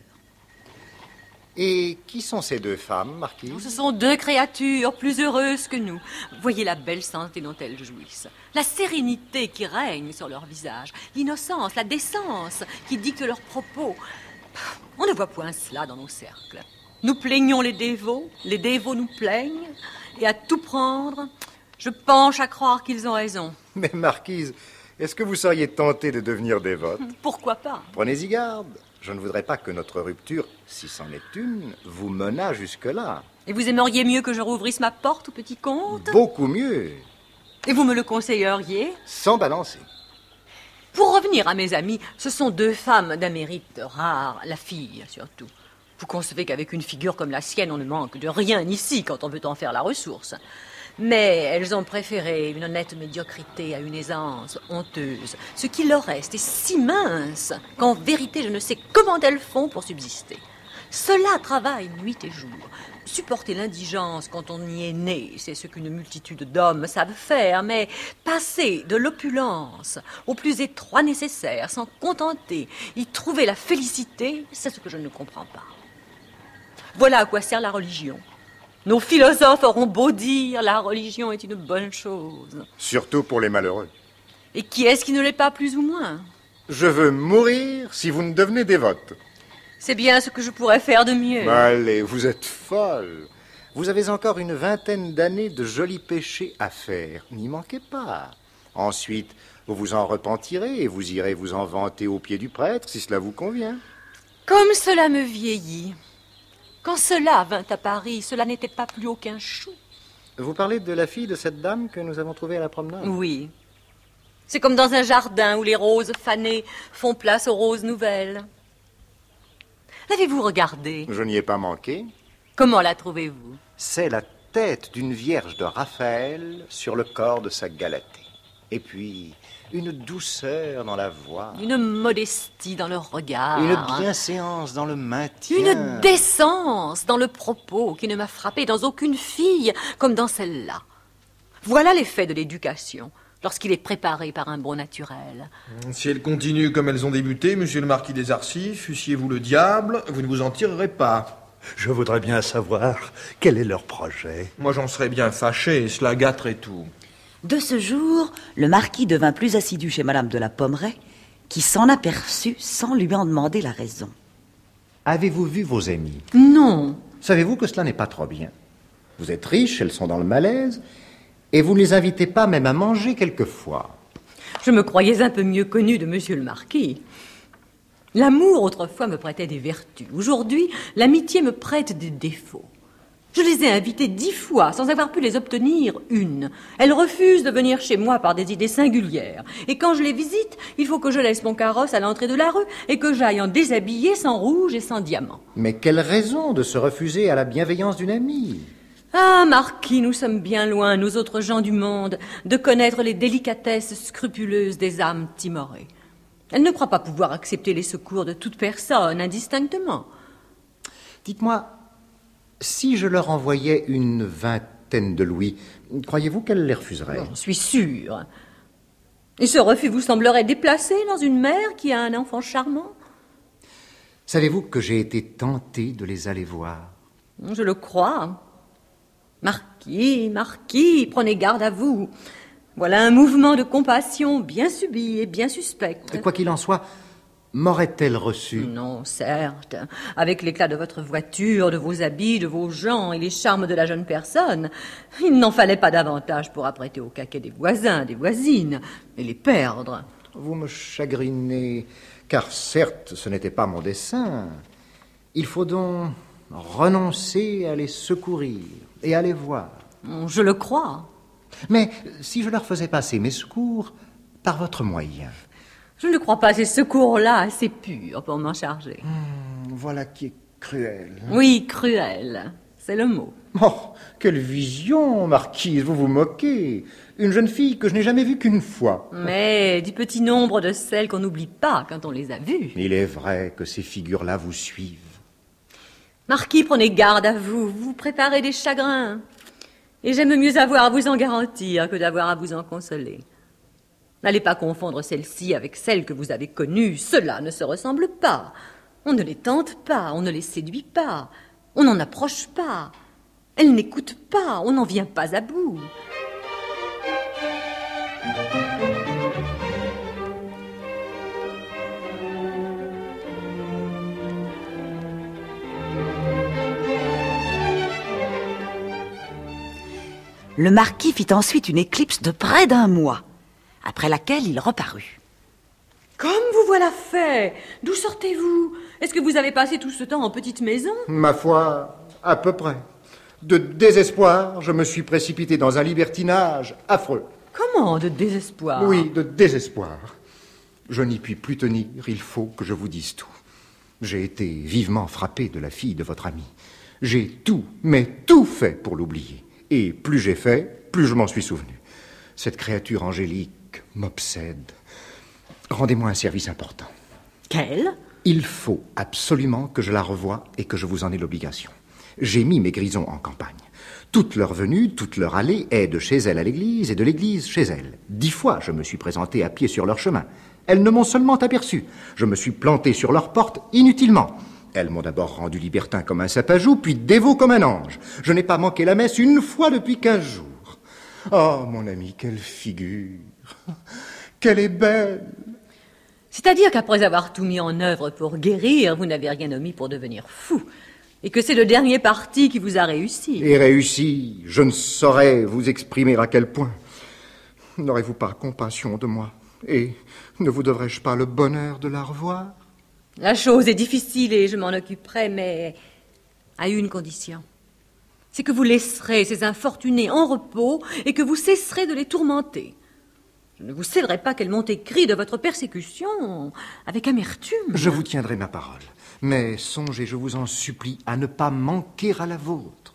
Et qui sont ces deux femmes, marquise? Ce sont deux créatures plus heureuses que nous. Voyez la belle santé dont elles jouissent, la sérénité qui règne sur leur visage, l'innocence, la décence qui dicte leurs propos. On ne voit point cela dans nos cercles. Nous plaignons les dévots, les dévots nous plaignent, et à tout prendre, je penche à croire qu'ils ont raison. Mais marquise, est-ce que vous seriez tentée de devenir dévote? Pourquoi pas? Prenez-y garde. Je ne voudrais pas que notre rupture, si c'en est une, vous menât jusque-là. Et vous aimeriez mieux que je rouvrisse ma porte au petit comte? Beaucoup mieux. Et vous me le conseilleriez? Sans balancer. Pour revenir à mes amis, ce sont deux femmes d'un mérite rare, la fille surtout. Vous concevez qu'avec une figure comme la sienne, on ne manque de rien ici quand on veut en faire la ressource. Mais elles ont préféré une honnête médiocrité à une aisance honteuse. Ce qui leur reste est si mince qu'en vérité, je ne sais comment elles font pour subsister. Cela travaille nuit et jour. Supporter l'indigence quand on y est né, c'est ce qu'une multitude d'hommes savent faire, mais passer de l'opulence au plus étroit nécessaire, s'en contenter, y trouver la félicité, c'est ce que je ne comprends pas. Voilà à quoi sert la religion. Nos philosophes auront beau dire, la religion est une bonne chose. Surtout pour les malheureux. Et qui est-ce qui ne l'est pas plus ou moins? Je veux mourir si vous ne devenez dévote. C'est bien ce que je pourrais faire de mieux. Allez, vous êtes folle. Vous avez encore une vingtaine d'années de jolis péchés à faire. N'y manquez pas. Ensuite, vous vous en repentirez et vous irez vous en vanter au pied du prêtre, si cela vous convient. Comme cela me vieillit. Quand cela vint à Paris, cela n'était pas plus haut qu'un chou. Vous parlez de la fille de cette dame que nous avons trouvée à la promenade? Oui. C'est comme dans un jardin où les roses fanées font place aux roses nouvelles. L'avez-vous regardée? Je n'y ai pas manqué. Comment la trouvez-vous? C'est la tête d'une vierge de Raphaël sur le corps de sa Galatée. Et puis, une douceur dans la voix. Une modestie dans le regard. Une bienséance dans le maintien. Une décence dans le propos qui ne m'a frappé dans aucune fille comme dans celle-là. Voilà l'effet de l'éducation lorsqu'il est préparé par un bon naturel. Si elles continuent comme elles ont débuté, monsieur le marquis des Arcis, fussiez-vous le diable, vous ne vous en tirerez pas. Je voudrais bien savoir quel est leur projet. Moi j'en serais bien fâché, cela gâterait tout. De ce jour, le marquis devint plus assidu chez Madame de la Pommeraye, qui s'en aperçut sans lui en demander la raison. Avez-vous vu vos amies? Non. Savez-vous que cela n'est pas trop bien? Vous êtes riches, elles sont dans le malaise, et vous ne les invitez pas même à manger quelquefois. Je me croyais un peu mieux connue de monsieur le marquis. L'amour autrefois me prêtait des vertus. Aujourd'hui, l'amitié me prête des défauts. Je les ai invitées dix fois sans avoir pu les obtenir une. Elles refusent de venir chez moi par des idées singulières. Et quand je les visite, il faut que je laisse mon carrosse à l'entrée de la rue et que j'aille en déshabillé, sans rouge et sans diamant. Mais quelle raison de se refuser à la bienveillance d'une amie? Ah, marquis, nous sommes bien loin, nous autres gens du monde, de connaître les délicatesses scrupuleuses des âmes timorées. Elle ne croit pas pouvoir accepter les secours de toute personne, indistinctement. Dites-moi, si je leur envoyais une vingtaine de louis, croyez-vous qu'elles les refuseraient? J'en suis sûre. Et ce refus vous semblerait déplacé dans une mère qui a un enfant charmant? Savez-vous que j'ai été tenté de les aller voir? Je le crois. Marquis, marquis, prenez garde à vous. Voilà un mouvement de compassion bien subi et bien suspect. Quoi qu'il en soit, m'aurait-elle reçu? Non, certes. Avec l'éclat de votre voiture, de vos habits, de vos gens et les charmes de la jeune personne, il n'en fallait pas davantage pour apprêter au caquet des voisins, des voisines, et les perdre. vous me chagrinez, car certes, ce n'était pas mon dessein. Il faut donc renoncer à les secourir et à les voir. Je le crois. Mais si je leur faisais passer mes secours par votre moyen... Je ne crois pas ces secours-là assez purs pour m'en charger. Hum, voilà qui est cruel. Oui, cruel, c'est le mot. Oh, quelle vision, marquise, vous vous moquez. Une jeune fille que je n'ai jamais vue qu'une fois. Mais du petit nombre de celles qu'on n'oublie pas quand on les a vues. Il est vrai que ces figures-là vous suivent. Marquis, prenez garde à vous, vous préparez des chagrins. Et j'aime mieux avoir à vous en garantir que d'avoir à vous en consoler. N'allez pas confondre celle-ci avec celle que vous avez connue, cela ne se ressemble pas. On ne les tente pas, on ne les séduit pas, on n'en approche pas. Elles n'écoutent pas, on n'en vient pas à bout. Le marquis fit ensuite une éclipse de près d'un mois, après laquelle il reparut. Comme vous voilà fait! D'où sortez-vous? Est-ce que vous avez passé tout ce temps en petite maison? Ma foi, à peu près. De désespoir, je me suis précipité dans un libertinage affreux. Comment, de désespoir? Oui, de désespoir. Je n'y puis plus tenir, il faut que je vous dise tout. J'ai été vivement frappé de la fille de votre ami. J'ai tout, mais tout fait pour l'oublier. Et plus j'ai fait, plus je m'en suis souvenu. Cette créature angélique m'obsède. Rendez-moi un service important. Quel? Il faut absolument que je la revoie et que je vous en ai l'obligation. J'ai mis mes grisons en campagne. Toute leur venue, toute leur allée est de chez elle à l'église et de l'église chez elle. Dix fois, je me suis présenté à pied sur leur chemin. Elles ne m'ont seulement aperçu. Je me suis planté sur leur porte inutilement. Elles m'ont d'abord rendu libertin comme un sapajou, puis dévot comme un ange. Je n'ai pas manqué la messe une fois depuis quinze jours. Oh, mon ami, quelle figure! Qu'elle est belle! C'est-à-dire qu'après avoir tout mis en œuvre pour guérir, vous n'avez rien omis pour devenir fou. Et que c'est le dernier parti qui vous a réussi. Et réussi, je ne saurais vous exprimer à quel point. N'aurez-vous pas compassion de moi? Et ne vous devrais-je pas le bonheur de la revoir? La chose est difficile et je m'en occuperai, mais à une condition. C'est que vous laisserez ces infortunés en repos et que vous cesserez de les tourmenter. Je ne vous céderai pas qu'elles m'ont écrit de votre persécution avec amertume. Je vous tiendrai ma parole. Mais songez, je vous en supplie, à ne pas manquer à la vôtre.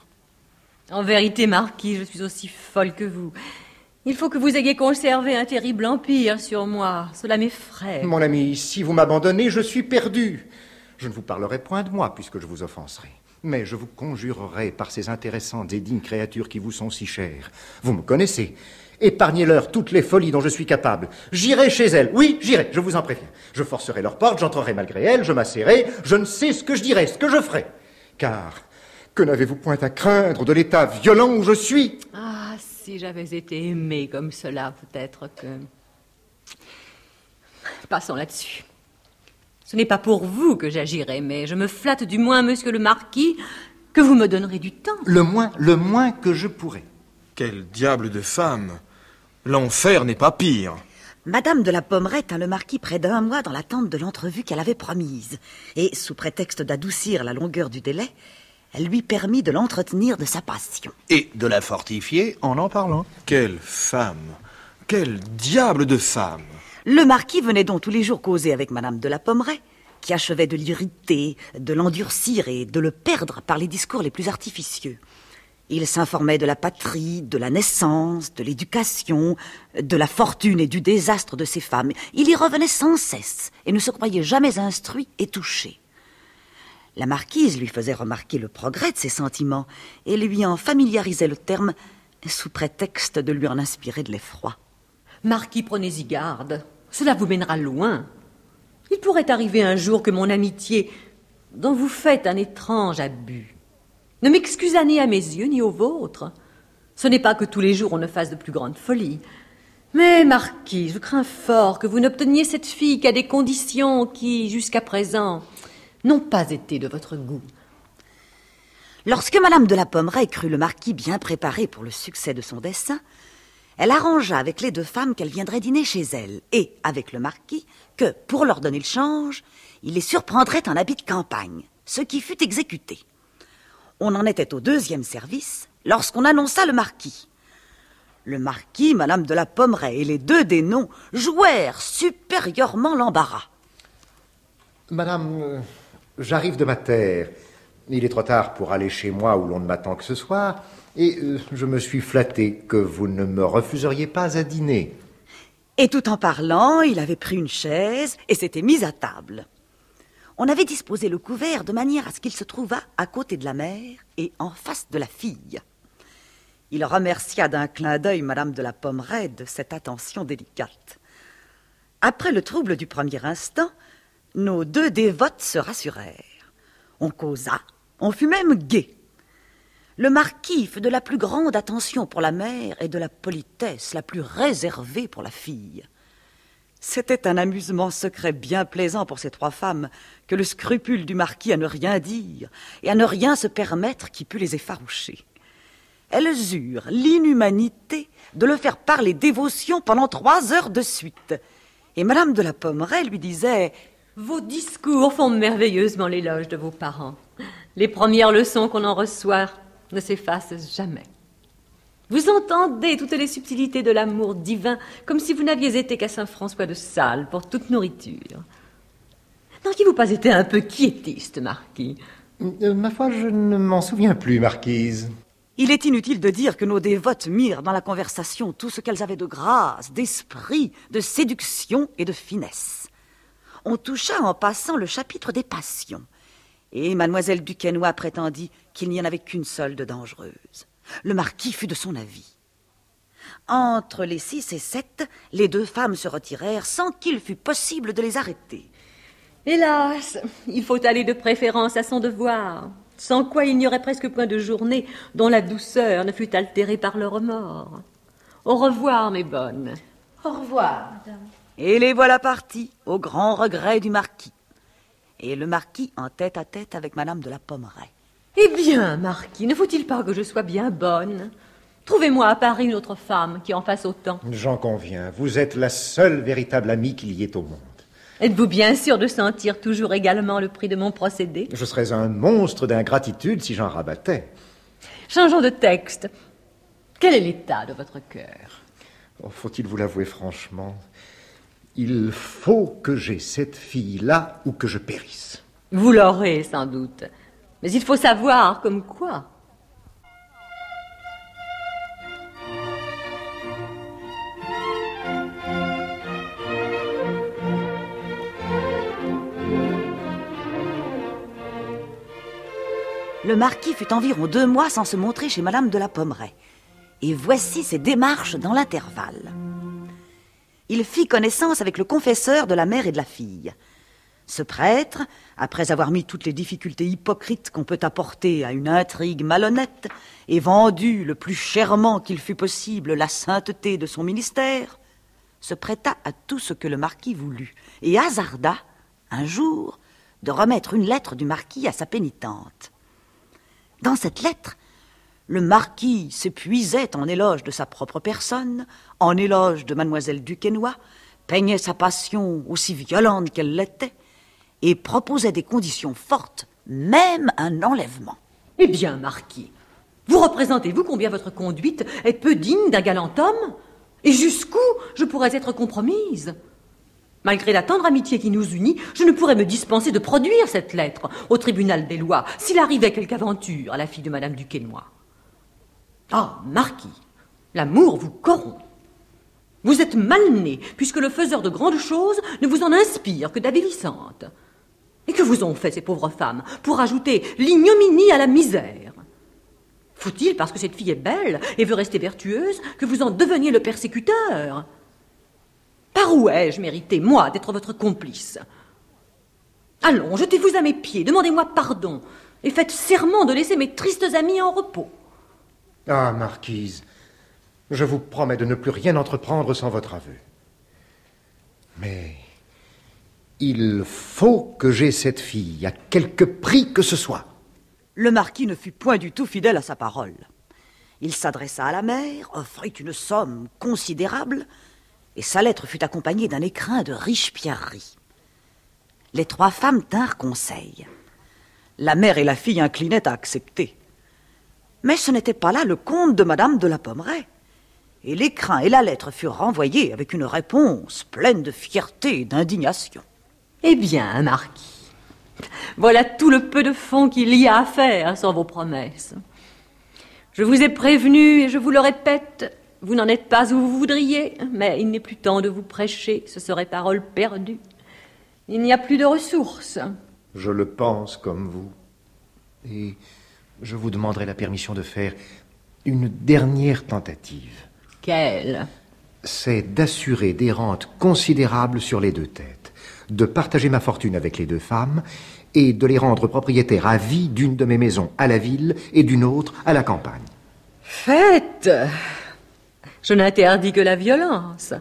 En vérité, marquis, je suis aussi folle que vous. Il faut que vous ayez conservé un terrible empire sur moi. Cela m'effraie. Mon ami, si vous m'abandonnez, je suis perdu. Je ne vous parlerai point de moi, puisque je vous offenserai. Mais je vous conjurerai par ces intéressantes et dignes créatures qui vous sont si chères. Vous me connaissez. Épargnez-leur toutes les folies dont je suis capable. J'irai chez elles. Oui, j'irai, je vous en préviens. Je forcerai leurs portes, j'entrerai malgré elles, je m'asserai. Je ne sais ce que je dirai, ce que je ferai. Car que n'avez-vous point à craindre de l'état violent où je suis? Ah, si j'avais été aimée comme cela, peut-être que... Passons là-dessus. Ce n'est pas pour vous que j'agirai, mais je me flatte du moins, monsieur le marquis, que vous me donnerez du temps. Le moins, le moins que je pourrai. Quel diable de femme! L'enfer n'est pas pire. Madame de la Pommeraye tint le marquis près d'un mois dans l'attente de l'entrevue qu'elle avait promise. Et, sous prétexte d'adoucir la longueur du délai, elle lui permit de l'entretenir de sa passion. Et de la fortifier en en parlant. Quelle femme! Quel diable de femme! Le marquis venait donc tous les jours causer avec Madame de la Pommeraye, qui achevait de l'irriter, de l'endurcir et de le perdre par les discours les plus artificieux. Il s'informait de la patrie, de la naissance, de l'éducation, de la fortune et du désastre de ses femmes. Il y revenait sans cesse et ne se croyait jamais instruit et touché. La marquise lui faisait remarquer le progrès de ses sentiments et lui en familiarisait le terme sous prétexte de lui en inspirer de l'effroi. Marquis, prenez-y garde. Cela vous mènera loin. Il pourrait arriver un jour que mon amitié, dont vous faites un étrange abus, ne m'excusa ni à mes yeux ni aux vôtres. Ce n'est pas que tous les jours on ne fasse de plus grandes folies. Mais, marquis, je crains fort que vous n'obteniez cette fille qu'à des conditions qui, jusqu'à présent, n'ont pas été de votre goût. Lorsque Madame de la Pommeraye crut le marquis bien préparé pour le succès de son dessein, Elle arrangea avec les deux femmes qu'elles viendraient dîner chez elle, et avec le marquis que, pour leur donner le change, il les surprendrait en habit de campagne, ce qui fut exécuté. On en était au deuxième service lorsqu'on annonça le marquis. Le marquis, Madame de la Pommeraye et les deux des noms jouèrent supérieurement l'embarras. Madame, euh, j'arrive de ma terre. Il est trop tard pour aller chez moi où l'on ne m'attend que ce soir, et euh, je me suis flatté que vous ne me refuseriez pas à dîner. Et tout en parlant, il avait pris une chaise et s'était mis à table. On avait disposé le couvert de manière à ce qu'il se trouvât à côté de la mère et en face de la fille. Il remercia d'un clin d'œil Madame de la Pommeraye de cette attention délicate. Après le trouble du premier instant, nos deux dévotes se rassurèrent. On causa, on fut même gai. Le marquis fut de la plus grande attention pour la mère et de la politesse la plus réservée pour la fille. C'était un amusement secret bien plaisant pour ces trois femmes que le scrupule du marquis à ne rien dire et à ne rien se permettre qui pût les effaroucher. Elles eurent l'inhumanité de le faire parler dévotion pendant trois heures de suite. Et Madame de la Pommeraye lui disait « Vos discours font merveilleusement l'éloge de vos parents. Les premières leçons qu'on en reçoit ne s'effacent jamais. Vous entendez toutes les subtilités de l'amour divin comme si vous n'aviez été qu'à Saint-François de Sales pour toute nourriture. N'auriez-vous pas été un peu quiétiste, marquis ? euh, Ma foi, je ne m'en souviens plus, marquise. » Il est inutile de dire que nos dévotes mirent dans la conversation tout ce qu'elles avaient de grâce, d'esprit, de séduction et de finesse. On toucha en passant le chapitre des passions, et mademoiselle Duquesnoy prétendit qu'il n'y en avait qu'une seule de dangereuse. Le marquis fut de son avis. Entre les six et sept, les deux femmes se retirèrent sans qu'il fût possible de les arrêter. Hélas, il faut aller de préférence à son devoir, sans quoi il n'y aurait presque point de journée dont la douceur ne fût altérée par le remords. Au revoir, mes bonnes. Au revoir, madame. Et les voilà partis, au grand regret du marquis. Et le marquis en tête à tête avec Madame de la Pommeraye. Eh bien, marquis, ne faut-il pas que je sois bien bonne ? Trouvez-moi à Paris une autre femme qui en fasse autant. J'en conviens, vous êtes la seule véritable amie qu'il y ait au monde. Êtes-vous bien sûr de sentir toujours également le prix de mon procédé ? Je serais un monstre d'ingratitude si j'en rabattais. Changeons de texte. Quel est l'état de votre cœur ? Oh, faut-il vous l'avouer franchement ? Il faut que j'aie cette fille-là ou que je périsse. Vous l'aurez, sans doute. Mais il faut savoir comme quoi. Le marquis fut environ deux mois sans se montrer chez Madame de la Pommeraye. Et voici ses démarches dans l'intervalle. Il fit connaissance avec le confesseur de la mère et de la fille. Ce prêtre, après avoir mis toutes les difficultés hypocrites qu'on peut apporter à une intrigue malhonnête et vendu le plus chèrement qu'il fut possible la sainteté de son ministère, se prêta à tout ce que le marquis voulut et hasarda, un jour, de remettre une lettre du marquis à sa pénitente. Dans cette lettre, le marquis s'épuisait en éloge de sa propre personne, en éloge de mademoiselle Duquesnoy, peignait sa passion aussi violente qu'elle l'était, et proposait des conditions fortes, même un enlèvement. Eh bien, marquis, vous représentez-vous combien votre conduite est peu digne d'un galant homme ? Et jusqu'où je pourrais être compromise ? Malgré la tendre amitié qui nous unit, je ne pourrais me dispenser de produire cette lettre au tribunal des lois s'il arrivait quelque aventure à la fille de madame Duquesnoy. Ah, marquis, l'amour vous corrompt. Vous êtes mal né, puisque le faiseur de grandes choses ne vous en inspire que d'avilissantes. Et que vous ont fait ces pauvres femmes pour ajouter l'ignominie à la misère ? Faut-il, parce que cette fille est belle et veut rester vertueuse, que vous en deveniez le persécuteur ? Par où ai-je mérité, moi, d'être votre complice ? Allons, jetez-vous à mes pieds, demandez-moi pardon, et faites serment de laisser mes tristes amis en repos. Ah, marquise, je vous promets de ne plus rien entreprendre sans votre aveu. Mais il faut que j'aie cette fille, à quelque prix que ce soit. Le marquis ne fut point du tout fidèle à sa parole. Il s'adressa à la mère, offrit une somme considérable, et sa lettre fut accompagnée d'un écrin de riches pierreries. Les trois femmes tinrent conseil. La mère et la fille inclinaient à accepter. Mais ce n'était pas là le compte de madame de la Pommeraye. Et l'écrin et la lettre furent renvoyés avec une réponse pleine de fierté et d'indignation. Eh bien, marquis, voilà tout le peu de fonds qu'il y a à faire sans vos promesses. Je vous ai prévenu et je vous le répète, vous n'en êtes pas où vous voudriez, mais il n'est plus temps de vous prêcher, ce serait parole perdue. Il n'y a plus de ressources. Je le pense comme vous. Et je vous demanderai la permission de faire une dernière tentative. Quelle? C'est d'assurer des rentes considérables sur les deux têtes, de partager ma fortune avec les deux femmes et de les rendre propriétaires à vie d'une de mes maisons à la ville et d'une autre à la campagne. Faites! Je n'interdis que la violence.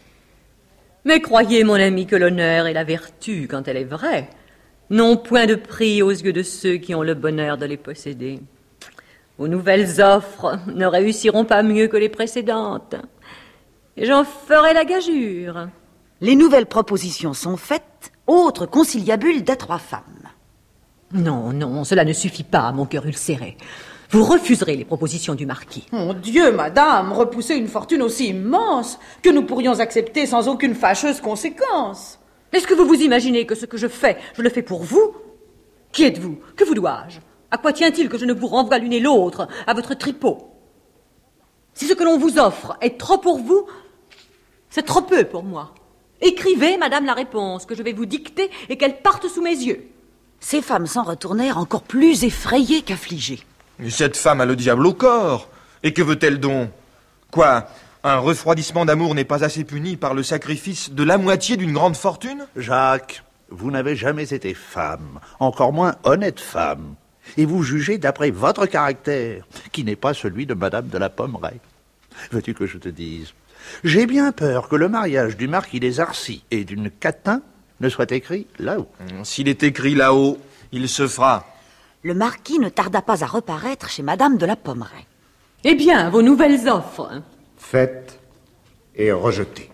Mais croyez, mon ami, que l'honneur et la vertu, quand elle est vraie, n'ont point de prix aux yeux de ceux qui ont le bonheur de les posséder. Vos nouvelles offres ne réussiront pas mieux que les précédentes. Et j'en ferai la gageure. Les nouvelles propositions sont faites, autre conciliabule des trois femmes. Non, non, cela ne suffit pas, mon cœur ulcéré. Vous refuserez les propositions du marquis. Mon Dieu, madame, repousser une fortune aussi immense que nous pourrions accepter sans aucune fâcheuse conséquence. Est-ce que vous vous imaginez que ce que je fais, je le fais pour vous? Qui êtes-vous? Que vous dois-je? À quoi tient-il que je ne vous renvoie l'une et l'autre à votre tripot? Si ce que l'on vous offre est trop pour vous, c'est trop peu pour moi. Écrivez, madame, la réponse que je vais vous dicter et qu'elle parte sous mes yeux. Ces femmes s'en retournèrent encore plus effrayées qu'affligées. Mais cette femme a le diable au corps. Et que veut-elle donc? Quoi? Un refroidissement d'amour n'est pas assez puni par le sacrifice de la moitié d'une grande fortune? Jacques, vous n'avez jamais été femme, encore moins honnête femme. Et vous jugez d'après votre caractère, qui n'est pas celui de madame de la Pommeraye. Veux-tu que je te dise? J'ai bien peur que le mariage du marquis des Arcis et d'une Catin ne soit écrit là-haut. S'il est écrit là-haut, il se fera. Le marquis ne tarda pas à reparaître chez madame de la Pommeraye. Eh bien, vos nouvelles offres. Faites et rejetez.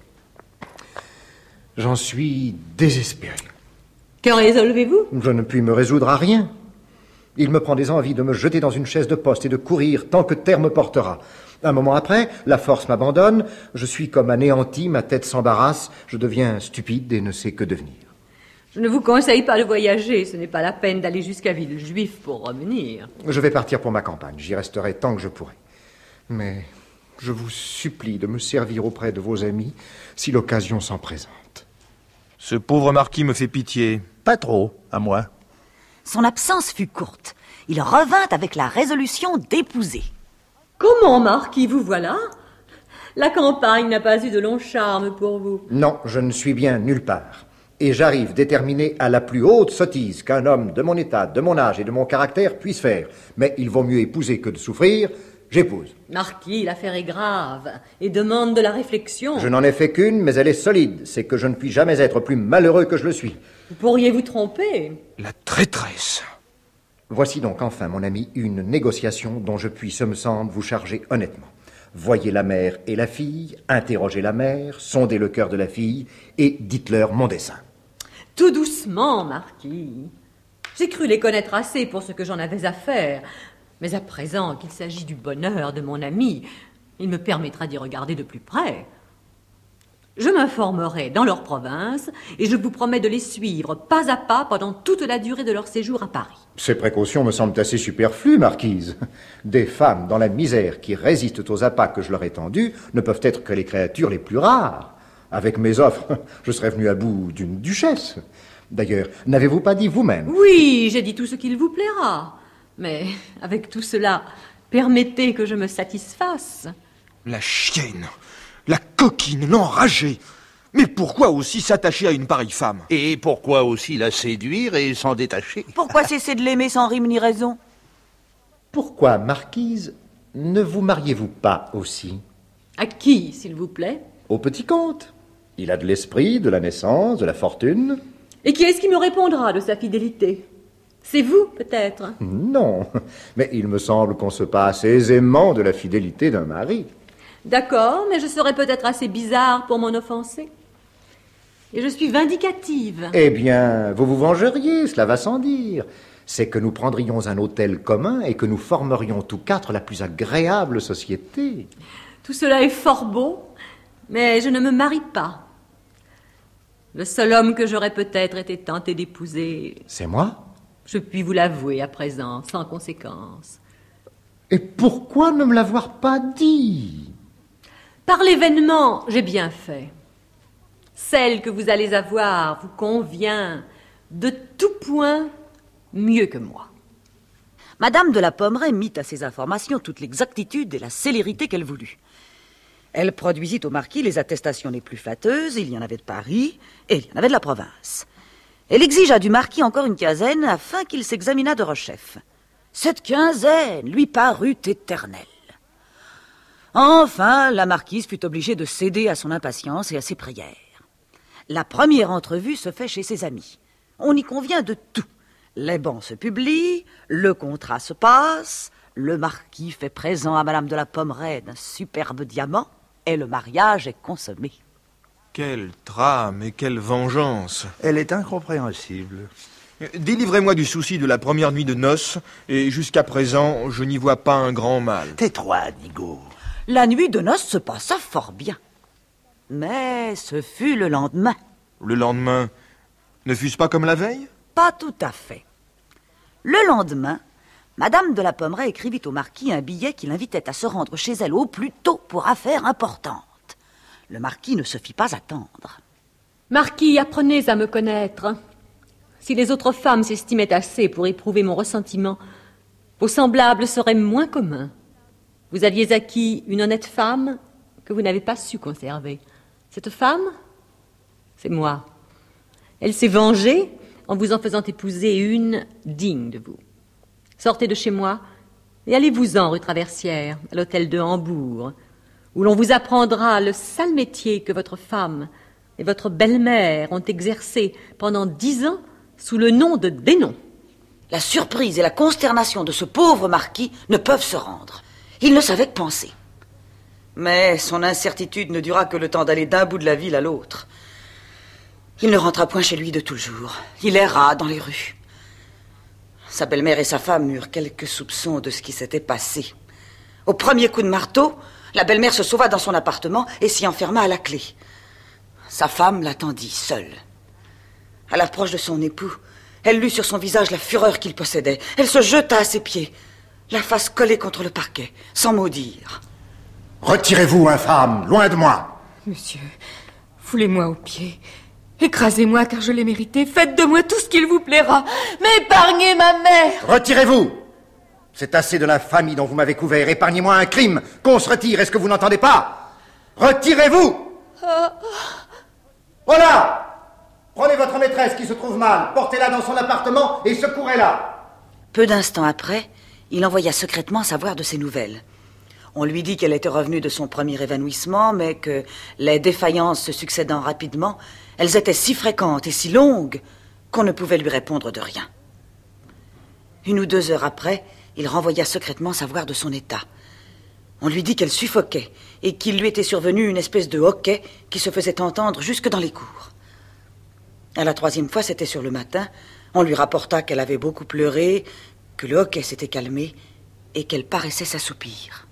J'en suis désespéré. Que résolvez-vous? Je ne puis me résoudre à rien. Il me prend des envies de me jeter dans une chaise de poste et de courir tant que terre me portera. Un moment après, la force m'abandonne, je suis comme anéanti, ma tête s'embarrasse, je deviens stupide et ne sais que devenir. Je ne vous conseille pas de voyager, ce n'est pas la peine d'aller jusqu'à Villejuif pour revenir. Je vais partir pour ma campagne, j'y resterai tant que je pourrai. Mais je vous supplie de me servir auprès de vos amis si l'occasion s'en présente. Ce pauvre marquis me fait pitié. Pas trop, à moi. Son absence fut courte. Il revint avec la résolution d'épouser. Comment, marquis, vous voilà? La campagne n'a pas eu de long charme pour vous. Non, je ne suis bien nulle part. Et j'arrive déterminé à la plus haute sottise qu'un homme de mon état, de mon âge et de mon caractère puisse faire. Mais il vaut mieux épouser que de souffrir. J'épouse. Marquis, l'affaire est grave et demande de la réflexion. Je n'en ai fait qu'une, mais elle est solide. C'est que je ne puis jamais être plus malheureux que je le suis. Vous pourriez vous tromper. La traîtresse. Voici donc enfin, mon ami, une négociation dont je puis, ce me semble, vous charger honnêtement. Voyez la mère et la fille, interrogez la mère, sondez le cœur de la fille et dites-leur mon dessein. Tout doucement, marquis. J'ai cru les connaître assez pour ce que j'en avais à faire. Mais à présent qu'il s'agit du bonheur de mon ami, il me permettra d'y regarder de plus près. Je m'informerai dans leur province et je vous promets de les suivre pas à pas pendant toute la durée de leur séjour à Paris. Ces précautions me semblent assez superflues, marquise. Des femmes dans la misère qui résistent aux appâts que je leur ai tendus ne peuvent être que les créatures les plus rares. Avec mes offres, je serais venu à bout d'une duchesse. D'ailleurs, n'avez-vous pas dit vous-même? Oui, j'ai dit tout ce qu'il vous plaira. Mais avec tout cela, permettez que je me satisfasse. La chienne, la coquine, l'enragée. Mais pourquoi aussi s'attacher à une pareille femme? Et pourquoi aussi la séduire et s'en détacher? Pourquoi cesser de l'aimer sans rime ni raison? Pourquoi, marquise, ne vous mariez-vous pas aussi? À qui, s'il vous plaît? Au petit comte. Il a de l'esprit, de la naissance, de la fortune. Et qui est-ce qui me répondra de sa fidélité? C'est vous, peut-être? Non, mais il me semble qu'on se passe aisément de la fidélité d'un mari. D'accord, mais je serais peut-être assez bizarre pour m'en offenser. Et je suis vindicative. Eh bien, vous vous vengeriez, cela va sans dire. C'est que nous prendrions un hôtel commun et que nous formerions tous quatre la plus agréable société. Tout cela est fort beau, mais je ne me marie pas. Le seul homme que j'aurais peut-être été tentée d'épouser... C'est moi? Je puis vous l'avouer à présent, sans conséquence. Et pourquoi ne me l'avoir pas dit? Par l'événement, j'ai bien fait. Celle que vous allez avoir vous convient de tout point mieux que moi. Madame de la Pommeraye mit à ces informations toute l'exactitude et la célérité qu'elle voulut. Elle produisit au marquis les attestations les plus flatteuses, il y en avait de Paris et il y en avait de la province. Elle exigea du marquis encore une quinzaine afin qu'il s'examinât de rechef. Cette quinzaine lui parut éternelle. Enfin, la marquise fut obligée de céder à son impatience et à ses prières. La première entrevue se fait chez ses amis. On y convient de tout. Les bans se publient, le contrat se passe, le marquis fait présent à Madame de la Pommeraye d'un superbe diamant, et le mariage est consommé. Quelle trame et quelle vengeance! Elle est incompréhensible. Délivrez-moi du souci de la première nuit de noces, et jusqu'à présent, je n'y vois pas un grand mal. Tais-toi, Nigaud. La nuit de noces se passa fort bien. Mais ce fut le lendemain. Le lendemain, ne fût-ce pas comme la veille? Pas tout à fait. Le lendemain, Madame de la Pommeraye écrivit au marquis un billet qui l'invitait à se rendre chez elle au plus tôt pour affaires importantes. Le marquis ne se fit pas attendre. Marquis, apprenez à me connaître. Si les autres femmes s'estimaient assez pour éprouver mon ressentiment, vos semblables seraient moins communs. Vous aviez acquis une honnête femme que vous n'avez pas su conserver. Cette femme, c'est moi. Elle s'est vengée en vous en faisant épouser une digne de vous. Sortez de chez moi et allez-vous-en rue Traversière, à l'hôtel de Hambourg, où l'on vous apprendra le sale métier que votre femme et votre belle-mère ont exercé pendant dix ans sous le nom de Dénon. La surprise et la consternation de ce pauvre marquis ne peuvent se rendre. Il ne savait que penser. Mais son incertitude ne dura que le temps d'aller d'un bout de la ville à l'autre. Il ne rentra point chez lui de tout le jour. Il erra dans les rues. Sa belle-mère et sa femme eurent quelques soupçons de ce qui s'était passé. Au premier coup de marteau, la belle-mère se sauva dans son appartement et s'y enferma à la clé. Sa femme l'attendit seule. À l'approche de son époux, elle lut sur son visage la fureur qu'il possédait. Elle se jeta à ses pieds, la face collée contre le parquet, sans mot dire. Retirez-vous, infâme, loin de moi. Monsieur, foulez-moi aux pieds. Écrasez-moi car je l'ai mérité. Faites de moi tout ce qu'il vous plaira. Mais épargnez ma mère. Retirez-vous. C'est assez de l'infamie dont vous m'avez couvert. Épargnez-moi un crime. Qu'on se retire, est-ce que vous n'entendez pas? Retirez-vous. Oh. Voilà. Prenez votre maîtresse qui se trouve mal. Portez-la dans son appartement et secourez-la. Peu d'instants après, il envoya secrètement savoir de ses nouvelles. On lui dit qu'elle était revenue de son premier évanouissement, mais que, les défaillances se succédant rapidement, elles étaient si fréquentes et si longues qu'on ne pouvait lui répondre de rien. Une ou deux heures après, il renvoya secrètement savoir de son état. On lui dit qu'elle suffoquait et qu'il lui était survenu une espèce de hoquet qui se faisait entendre jusque dans les cours. À la troisième fois, c'était sur le matin, on lui rapporta qu'elle avait beaucoup pleuré, que le hoquet s'était calmé et qu'elle paraissait s'assoupir.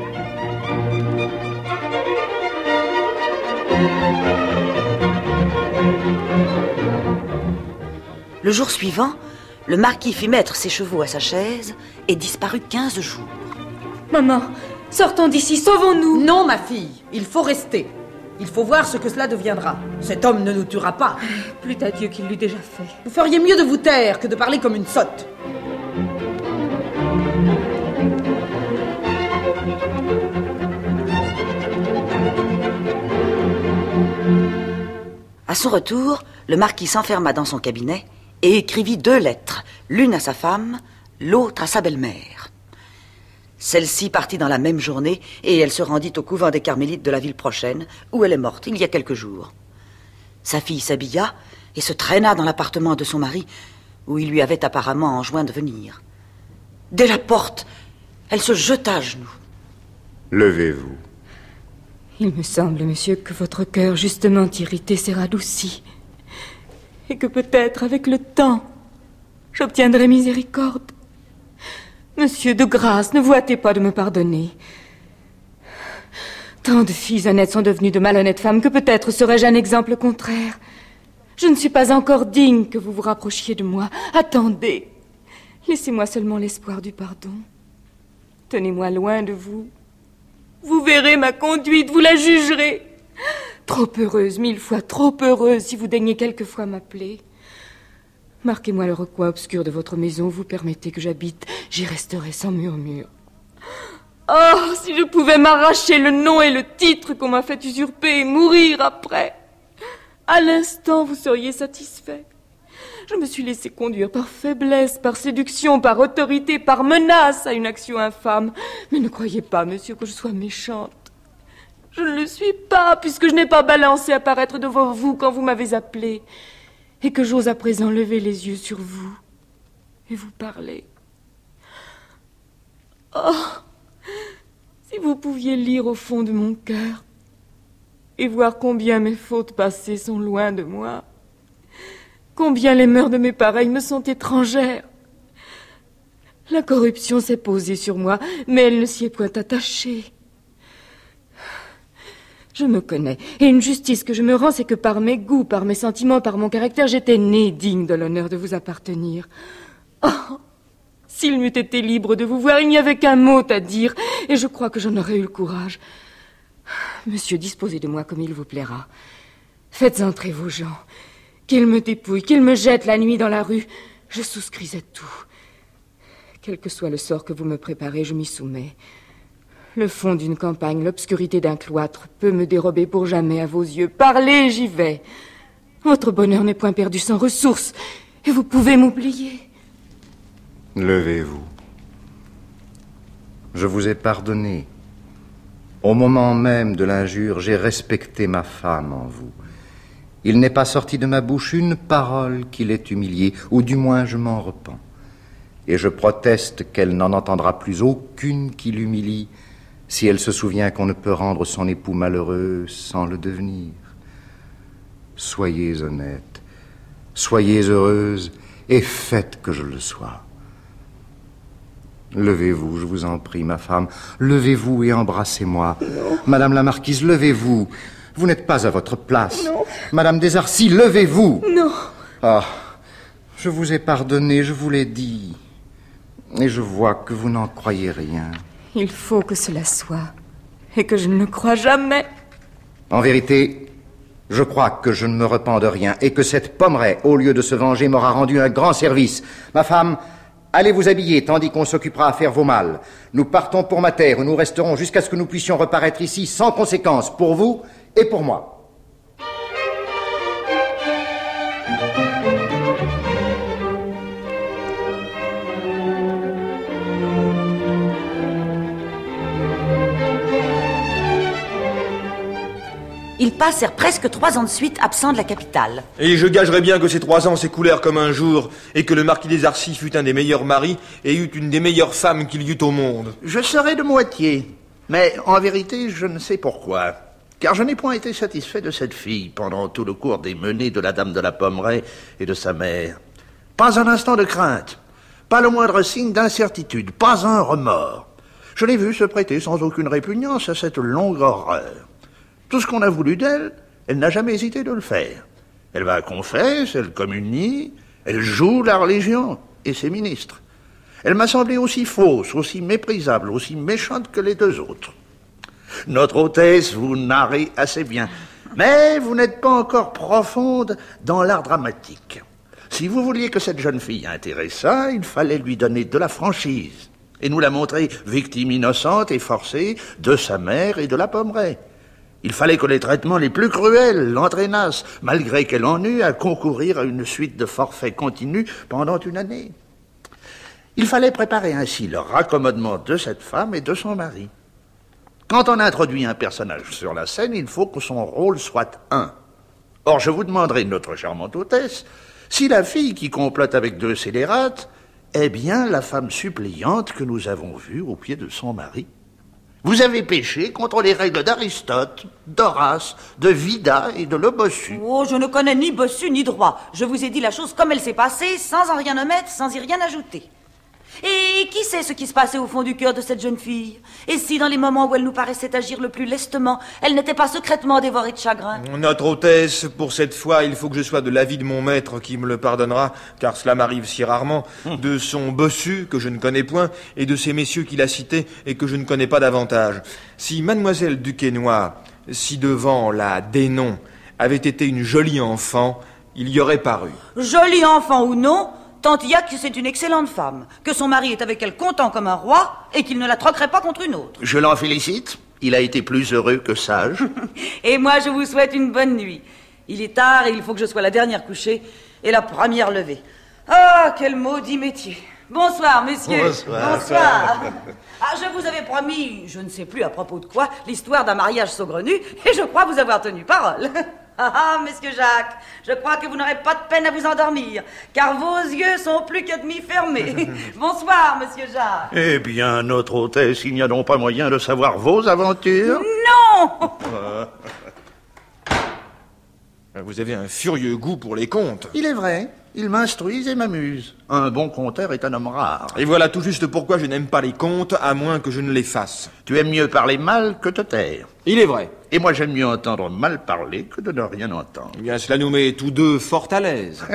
Le jour suivant, le marquis fit mettre ses chevaux à sa chaise et disparut quinze jours. Maman, sortons d'ici, sauvons-nous. Non, ma fille, il faut rester. Il faut voir ce que cela deviendra. Cet homme ne nous tuera pas. Plût à Dieu qu'il l'eût déjà fait. Vous feriez mieux de vous taire que de parler comme une sotte. À son retour, le marquis s'enferma dans son cabinet et écrivit deux lettres, l'une à sa femme, l'autre à sa belle-mère. Celle-ci partit dans la même journée et elle se rendit au couvent des Carmélites de la ville prochaine, où elle est morte il y a quelques jours. Sa fille s'habilla et se traîna dans l'appartement de son mari, où il lui avait apparemment enjoint de venir. Dès la porte, elle se jeta à genoux. Levez-vous. Il me semble, monsieur, que votre cœur justement irrité s'est radouci. Et que peut-être, avec le temps, j'obtiendrai miséricorde. Monsieur, de grâce, ne vous hâtez pas de me pardonner. Tant de filles honnêtes sont devenues de malhonnêtes femmes que peut-être serais-je un exemple contraire. Je ne suis pas encore digne que vous vous rapprochiez de moi. Attendez. Laissez-moi seulement l'espoir du pardon. Tenez-moi loin de vous. Vous verrez ma conduite, vous la jugerez. Trop heureuse, mille fois trop heureuse, si vous daignez quelquefois m'appeler. Marquez-moi le recoin obscur de votre maison, vous permettez que j'habite, j'y resterai sans murmure. Oh, si je pouvais m'arracher le nom et le titre qu'on m'a fait usurper et mourir après. À l'instant, vous seriez satisfait. Je me suis laissé conduire par faiblesse, par séduction, par autorité, par menace à une action infâme. Mais ne croyez pas, monsieur, que je sois méchante. Je ne le suis pas, puisque je n'ai pas balancé apparaître devant vous quand vous m'avez appelé, et que j'ose à présent lever les yeux sur vous et vous parler. Oh, si vous pouviez lire au fond de mon cœur et voir combien mes fautes passées sont loin de moi, combien les mœurs de mes pareils me sont étrangères. La corruption s'est posée sur moi, mais elle ne s'y est point attachée. Je me connais, et une justice que je me rends, c'est que par mes goûts, par mes sentiments, par mon caractère, j'étais née digne de l'honneur de vous appartenir. Oh, s'il m'eût été libre de vous voir, il n'y avait qu'un mot à dire, et je crois que j'en aurais eu le courage. Monsieur, disposez de moi comme il vous plaira. Faites entrer vos gens. Qu'ils me dépouillent, qu'ils me jettent la nuit dans la rue, je souscris à tout. Quel que soit le sort que vous me préparez, je m'y soumets. Le fond d'une campagne, l'obscurité d'un cloître peut me dérober pour jamais à vos yeux. Parlez, j'y vais. Votre bonheur n'est point perdu sans ressources, et vous pouvez m'oublier. Levez-vous. Je vous ai pardonné. Au moment même de l'injure, j'ai respecté ma femme en vous. Il n'est pas sorti de ma bouche une parole qui l'ait humiliée, ou du moins je m'en repens. Et je proteste qu'elle n'en entendra plus aucune qui l'humilie, si elle se souvient qu'on ne peut rendre son époux malheureux sans le devenir. Soyez honnête, soyez heureuse, et faites que je le sois. Levez-vous, je vous en prie, ma femme, levez-vous et embrassez-moi. Non. Madame la marquise, levez-vous. Vous n'êtes pas à votre place. Non. Madame Desarcis, levez-vous. Non. Ah, je vous ai pardonné, je vous l'ai dit. Et je vois que vous n'en croyez rien. Il faut que cela soit, et que je ne le crois jamais. En vérité, je crois que je ne me repens de rien, et que cette Pommeraye, au lieu de se venger, m'aura rendu un grand service. Ma femme, allez vous habiller, tandis qu'on s'occupera à faire vos malles. Nous partons pour ma terre, où nous resterons jusqu'à ce que nous puissions reparaître ici sans conséquence, pour vous et pour moi. Ils passèrent presque trois ans de suite absents de la capitale. Et je gagerais bien que ces trois ans s'écoulèrent comme un jour, et que le marquis des Arcis fut un des meilleurs maris, et eut une des meilleures femmes qu'il y eut au monde. Je serai de moitié, mais en vérité, je ne sais pourquoi. Car je n'ai point été satisfait de cette fille pendant tout le cours des menées de la dame de la Pommeraye et de sa mère. Pas un instant de crainte, pas le moindre signe d'incertitude, pas un remords. Je l'ai vue se prêter sans aucune répugnance à cette longue horreur. Tout ce qu'on a voulu d'elle, elle n'a jamais hésité de le faire. Elle va à confesse, elle communie, elle joue la religion et ses ministres. Elle m'a semblé aussi fausse, aussi méprisable, aussi méchante que les deux autres. Notre hôtesse, vous narrez assez bien, mais vous n'êtes pas encore profonde dans l'art dramatique. Si vous vouliez que cette jeune fille intéressât, il fallait lui donner de la franchise et nous la montrer victime innocente et forcée de sa mère et de la Pommeraye. Il fallait que les traitements les plus cruels l'entraînassent, malgré qu'elle en eût à concourir à une suite de forfaits continus pendant une année. Il fallait préparer ainsi le raccommodement de cette femme et de son mari. Quand on introduit un personnage sur la scène, il faut que son rôle soit un. Or, je vous demanderai, notre charmante hôtesse, Si la fille qui complote avec deux scélérates est bien la femme suppliante que nous avons vue au pied de son mari, vous avez péché contre les règles d'Aristote, d'Horace, de Vida et de Le Bossu. Oh, je ne connais ni Bossu ni droit. Je vous ai dit la chose comme elle s'est passée, sans en rien omettre, sans y rien ajouter. Et qui sait ce qui se passait au fond du cœur de cette jeune fille? Et si, dans les moments où elle nous paraissait agir le plus lestement, elle n'était pas secrètement dévorée de chagrin? Notre hôtesse, pour cette fois, il faut que je sois de l'avis de mon maître qui me le pardonnera, car cela m'arrive si rarement, de son bossu, que je ne connais point, et de ces messieurs qu'il a cités et que je ne connais pas davantage. Si mademoiselle Duquesnoy, si devant la Dénon, avait été une jolie enfant, il y aurait paru. Jolie enfant ou non, tant il y a que c'est une excellente femme, que son mari est avec elle content comme un roi et qu'il ne la troquerait pas contre une autre. Je l'en félicite. Il a été plus heureux que sage. Et moi, je vous souhaite une bonne nuit. Il est tard et il faut que je sois la dernière couchée et la première levée. Ah, quel maudit métier. Bonsoir, messieurs. Bonsoir. Bonsoir. Ah, je vous avais promis, je ne sais plus à propos de quoi, l'histoire d'un mariage saugrenu et je crois vous avoir tenu parole. Ah, ah, monsieur Jacques, je crois que vous n'aurez pas de peine à vous endormir, car vos yeux sont plus que demi-fermés. Bonsoir, monsieur Jacques. Eh bien, notre hôtesse, il n'y a donc pas moyen de savoir vos aventures? Non. Vous avez un furieux goût pour les contes. Il est vrai, ils m'instruisent et m'amusent. Un bon conteur est un homme rare. Et voilà tout juste pourquoi je n'aime pas les contes, à moins que je ne les fasse. Tu aimes mieux parler mal que te taire. Il est vrai. Et moi, j'aime mieux entendre mal parler que de ne rien entendre. Eh bien, cela nous met tous deux fort à l'aise.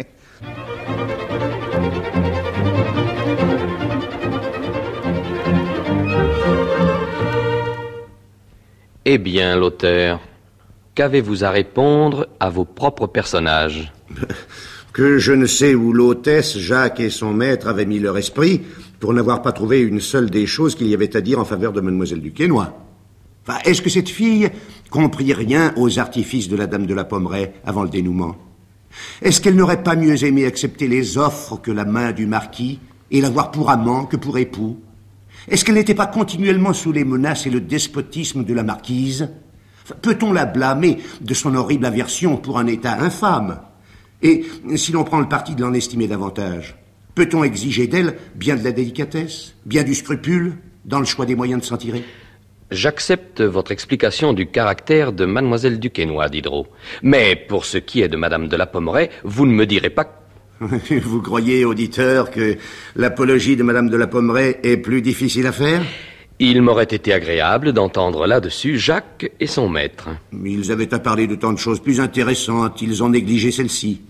Eh bien, l'auteur, qu'avez-vous à répondre à vos propres personnages? Que je ne sais où l'hôtesse, Jacques et son maître avaient mis leur esprit pour n'avoir pas trouvé une seule des choses qu'il y avait à dire en faveur de mademoiselle Duquesnoy. Enfin, est-ce que cette fille comprit rien aux artifices de la dame de la Pommeraye avant le dénouement? Est-ce qu'elle n'aurait pas mieux aimé accepter les offres que la main du marquis et l'avoir pour amant que pour époux? Est-ce qu'elle n'était pas continuellement sous les menaces et le despotisme de la marquise? Enfin, peut-on la blâmer de son horrible aversion pour un état infâme? Et si l'on prend le parti de l'en estimer davantage, peut-on exiger d'elle bien de la délicatesse, bien du scrupule dans le choix des moyens de s'en tirer? J'accepte votre explication du caractère de mademoiselle Duquesnoy, Diderot. Mais pour ce qui est de madame de la Pommeraye, vous ne me direz pas... Vous croyez, auditeur, que l'apologie de madame de la Pommeraye est plus difficile à faire? Il m'aurait été agréable d'entendre là-dessus Jacques et son maître. Ils avaient à parler de tant de choses plus intéressantes, ils ont négligé celle-ci.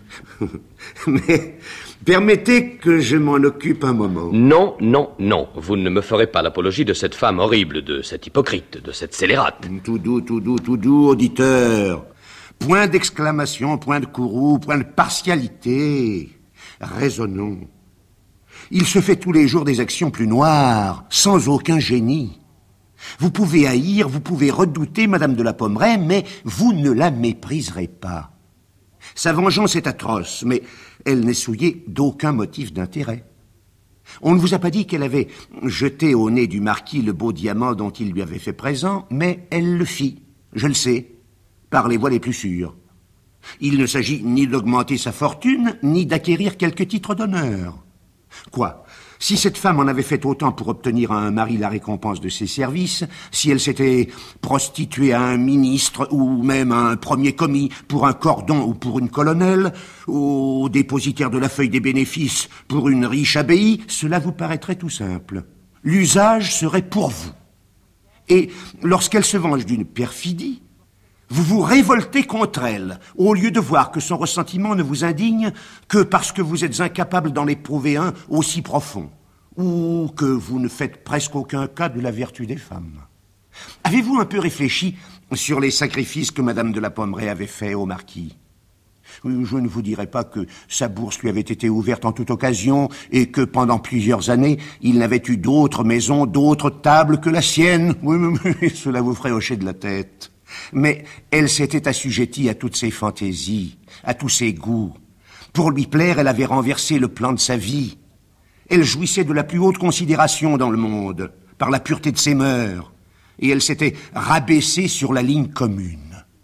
Mais permettez que je m'en occupe un moment. Non, non, non, vous ne me ferez pas l'apologie de cette femme horrible, de cette hypocrite, de cette scélérate. Tout doux, tout doux, tout doux, auditeur. Point d'exclamation, point de courroux, point de partialité. Raisonnons. Il se fait tous les jours des actions plus noires, sans aucun génie. Vous pouvez haïr, vous pouvez redouter madame de la Pommeraye, mais vous ne la mépriserez pas. Sa vengeance est atroce, mais elle n'est souillée d'aucun motif d'intérêt. On ne vous a pas dit qu'elle avait jeté au nez du marquis le beau diamant dont il lui avait fait présent, mais elle le fit, je le sais, par les voies les plus sûres. Il ne s'agit ni d'augmenter sa fortune, ni d'acquérir quelques titres d'honneur. Quoi? Si cette femme en avait fait autant pour obtenir à un mari la récompense de ses services, si elle s'était prostituée à un ministre ou même à un premier commis pour un cordon ou pour une colonelle, ou au dépositaire de la feuille des bénéfices pour une riche abbaye, cela vous paraîtrait tout simple. L'usage serait pour vous. Et lorsqu'elle se venge d'une perfidie, vous vous révoltez contre elle, au lieu de voir que son ressentiment ne vous indigne que parce que vous êtes incapable d'en éprouver un aussi profond, ou que vous ne faites presque aucun cas de la vertu des femmes. Avez-vous un peu réfléchi sur les sacrifices que madame de la Pommeraye avait faits au marquis? Je ne vous dirai pas que sa bourse lui avait été ouverte en toute occasion et que pendant plusieurs années, il n'avait eu d'autres maisons, d'autres tables que la sienne. Oui, mais cela vous ferait hocher de la tête. Mais elle s'était assujettie à toutes ses fantaisies, à tous ses goûts. Pour lui plaire, elle avait renversé le plan de sa vie. Elle jouissait de la plus haute considération dans le monde, par la pureté de ses mœurs, et elle s'était rabaissée sur la ligne commune.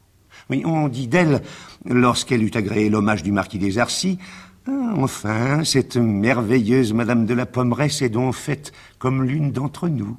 Oui, on dit d'elle, lorsqu'elle eut agréé l'hommage du marquis des Arcis, ah, enfin, cette merveilleuse Madame de la Pommeraye s'est donc faite comme l'une d'entre nous.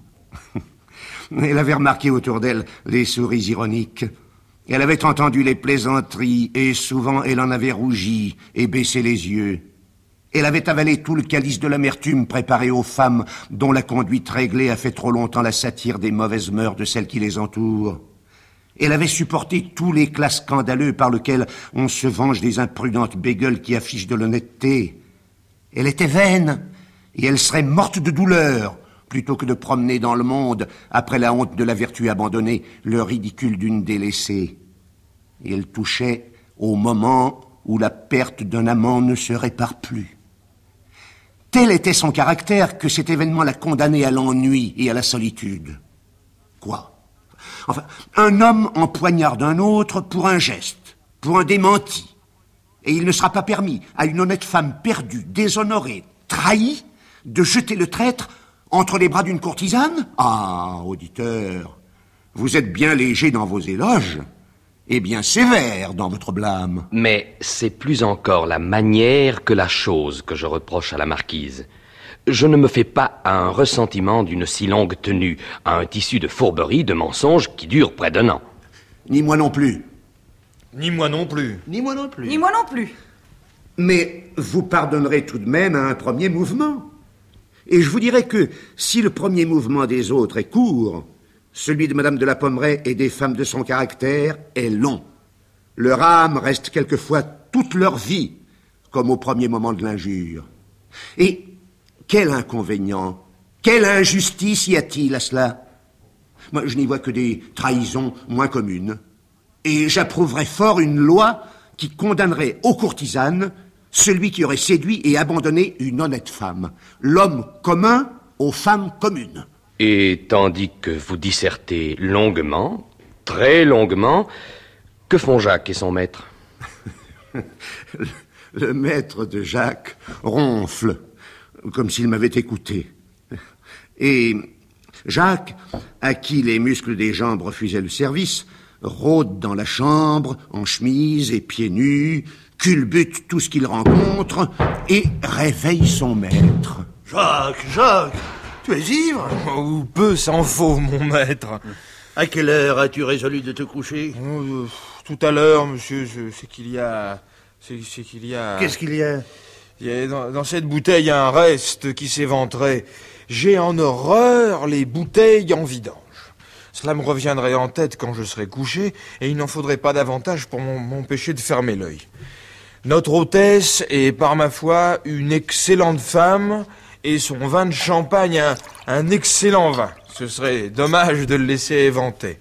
Elle avait remarqué autour d'elle les souris ironiques. Elle avait entendu les plaisanteries, et souvent elle en avait rougi et baissé les yeux. Elle avait avalé tout le calice de l'amertume préparé aux femmes dont la conduite réglée a fait trop longtemps la satire des mauvaises mœurs de celles qui les entourent. Elle avait supporté tout l'éclat scandaleux par lequel on se venge des imprudentes bégueules qui affichent de l'honnêteté. Elle était vaine, et elle serait morte de douleur, plutôt que de promener dans le monde, après la honte de la vertu abandonnée, le ridicule d'une délaissée. Et elle touchait au moment où la perte d'un amant ne se répare plus. Tel était son caractère que cet événement l'a condamné à l'ennui et à la solitude. Quoi ? Enfin, un homme empoignarde un autre pour un geste, pour un démenti. Et il ne sera pas permis à une honnête femme perdue, déshonorée, trahie, de jeter le traître entre les bras d'une courtisane? Ah, auditeur, vous êtes bien léger dans vos éloges et bien sévère dans votre blâme. Mais c'est plus encore la manière que la chose que je reproche à la marquise. Je ne me fais pas à un ressentiment d'une si longue tenue, à un tissu de fourberies, de mensonges qui dure près d'un an. Ni moi non plus. Ni moi non plus. Ni moi non plus. Ni moi non plus. Mais vous pardonnerez tout de même à un premier mouvement. Et je vous dirais que si le premier mouvement des autres est court, celui de Madame de la Pommeraye et des femmes de son caractère est long. Leur âme reste quelquefois toute leur vie, comme au premier moment de l'injure. Et quel inconvénient, quelle injustice y a-t-il à cela? Moi, je n'y vois que des trahisons moins communes. Et j'approuverais fort une loi qui condamnerait aux courtisanes celui qui aurait séduit et abandonné une honnête femme. L'homme commun aux femmes communes. Et tandis que vous dissertez longuement, très longuement, que font Jacques et son maître? le, le maître de Jacques ronfle, comme s'il m'avait écouté. Et Jacques, à qui les muscles des jambes refusaient le service, rôde dans la chambre, en chemise et pieds nus, culbute tout ce qu'il rencontre et réveille son maître. Jacques, Jacques, tu es ivre? Ou peu s'en faut, mon maître. À quelle heure as-tu résolu de te coucher? euh, Tout à l'heure, monsieur, c'est qu'il y a... C'est qu'il y a... Qu'est-ce qu'il y a? Il y a dans, dans cette bouteille, il y a un reste qui s'éventrait. J'ai en horreur les bouteilles en vidange. Cela me reviendrait en tête quand je serai couché, et il n'en faudrait pas davantage pour m'empêcher de fermer l'œil. Notre hôtesse est, par ma foi, une excellente femme, et son vin de champagne un, un excellent vin. Ce serait dommage de le laisser éventer.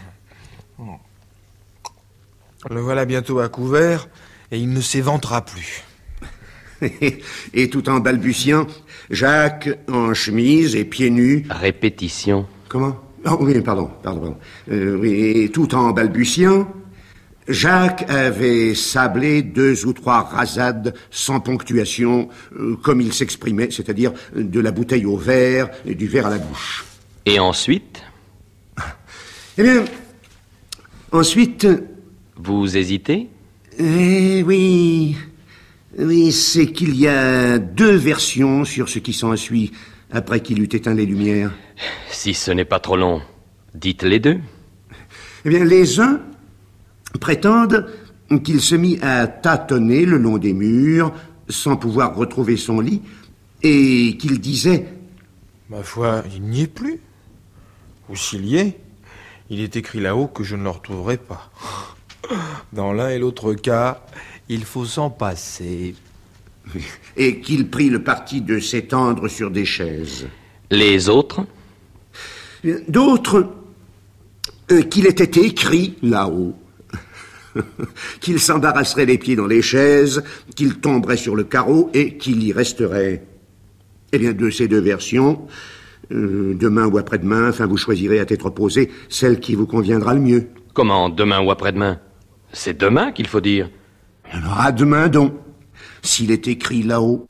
Le voilà bientôt à couvert, et il ne s'éventera plus. Et tout en balbutiant, Jacques, en chemise et pieds nus... Répétition. Comment? Oh oui, pardon, pardon, pardon. Euh, oui, et tout en balbutiant, Jacques avait sablé deux ou trois rasades sans ponctuation, euh, comme il s'exprimait, c'est-à-dire de la bouteille au verre et du verre à la bouche. Et ensuite? Eh bien, ensuite... Vous hésitez? Eh oui... Oui, c'est qu'il y a deux versions sur ce qui s'ensuit après qu'il eut éteint les lumières. Si ce n'est pas trop long, dites les deux. Eh bien, les uns prétendent qu'il se mit à tâtonner le long des murs sans pouvoir retrouver son lit et qu'il disait... Ma foi, il n'y est plus. Ou s'il y est, il est écrit là-haut que je ne le retrouverai pas. Dans l'un et l'autre cas... Il faut s'en passer. Et qu'il prit le parti de s'étendre sur des chaises. Les autres? D'autres, euh, qu'il était écrit là-haut. Qu'il s'embarrasserait les pieds dans les chaises, qu'il tomberait sur le carreau et qu'il y resterait. Eh bien, de ces deux versions, euh, demain ou après-demain, enfin, vous choisirez à tête reposée celle qui vous conviendra le mieux. Comment, demain ou après-demain? C'est demain qu'il faut dire. Alors, à demain donc, s'il est écrit là-haut.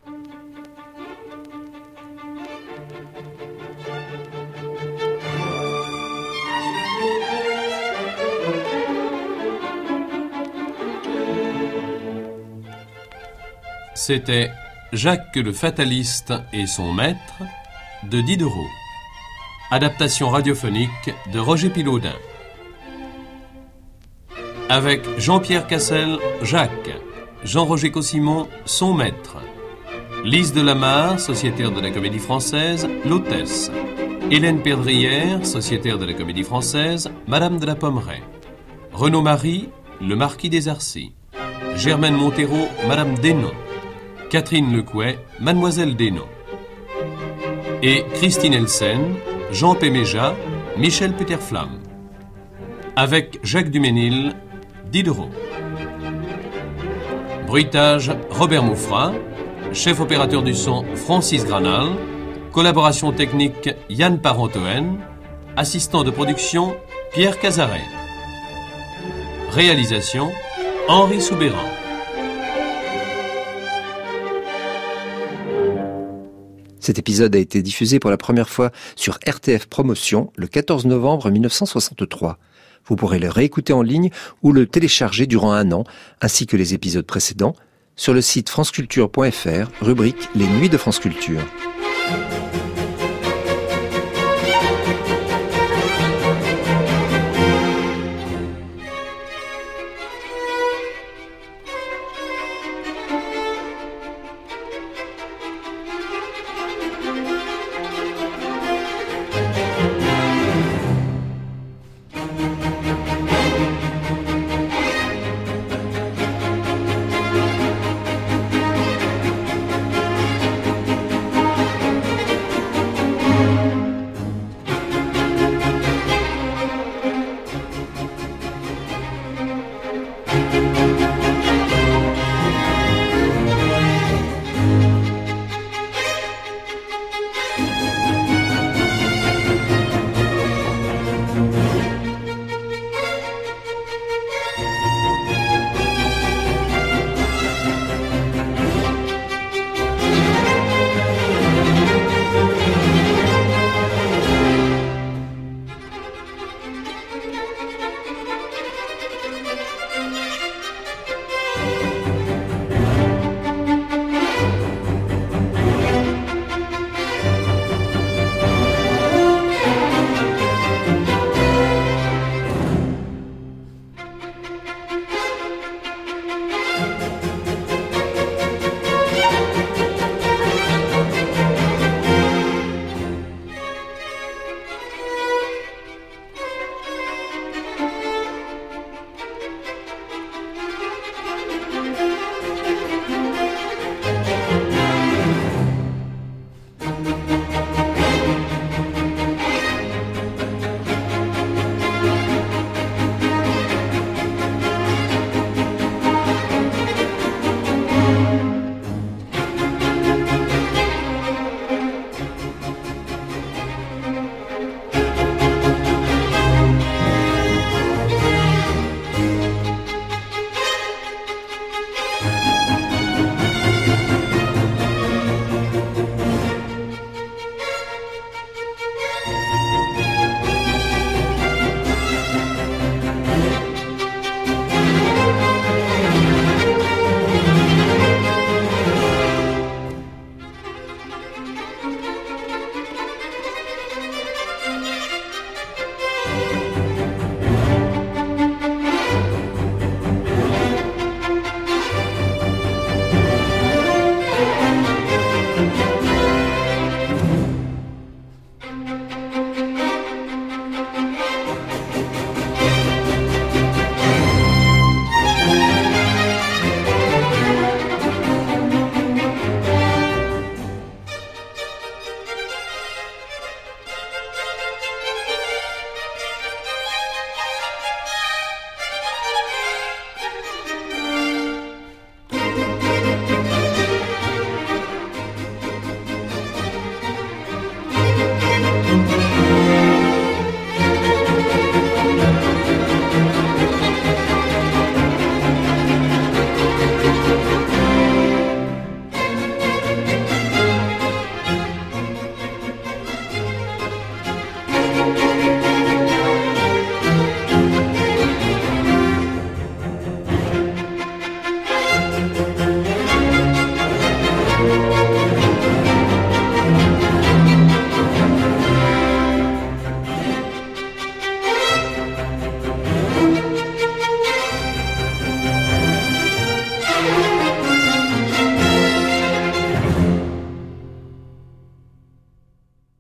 C'était Jacques le Fataliste et son maître de Diderot. Adaptation radiophonique de Roger Pilaudin. Avec Jean-Pierre Cassel, Jacques, Jean-Roger Cossimon, son maître, Lise Delamarre, sociétaire de la Comédie Française, l'hôtesse, Hélène Perdrière, sociétaire de la Comédie Française, Madame de la Pommeraye, Renaud Marie, le Marquis des Arcis, Germaine Montero, Madame Desnon, Catherine Lecouet, Mademoiselle Desnon, et Christine Elsen, Jean Péméja, Michel Puterflamme, avec Jacques Duménil, Diderot. Bruitage, Robert Mouffra. Chef opérateur du son, Francis Granal. Collaboration technique, Yann Parentoen. Assistant de production, Pierre Cazaret. Réalisation, Henri Soubéran. Cet épisode a été diffusé pour la première fois sur R T F Promotion le quatorze novembre mille neuf cent soixante-trois. Vous pourrez le réécouter en ligne ou le télécharger durant un an, ainsi que les épisodes précédents, sur le site franceculture point f r, rubrique Les Nuits de France Culture.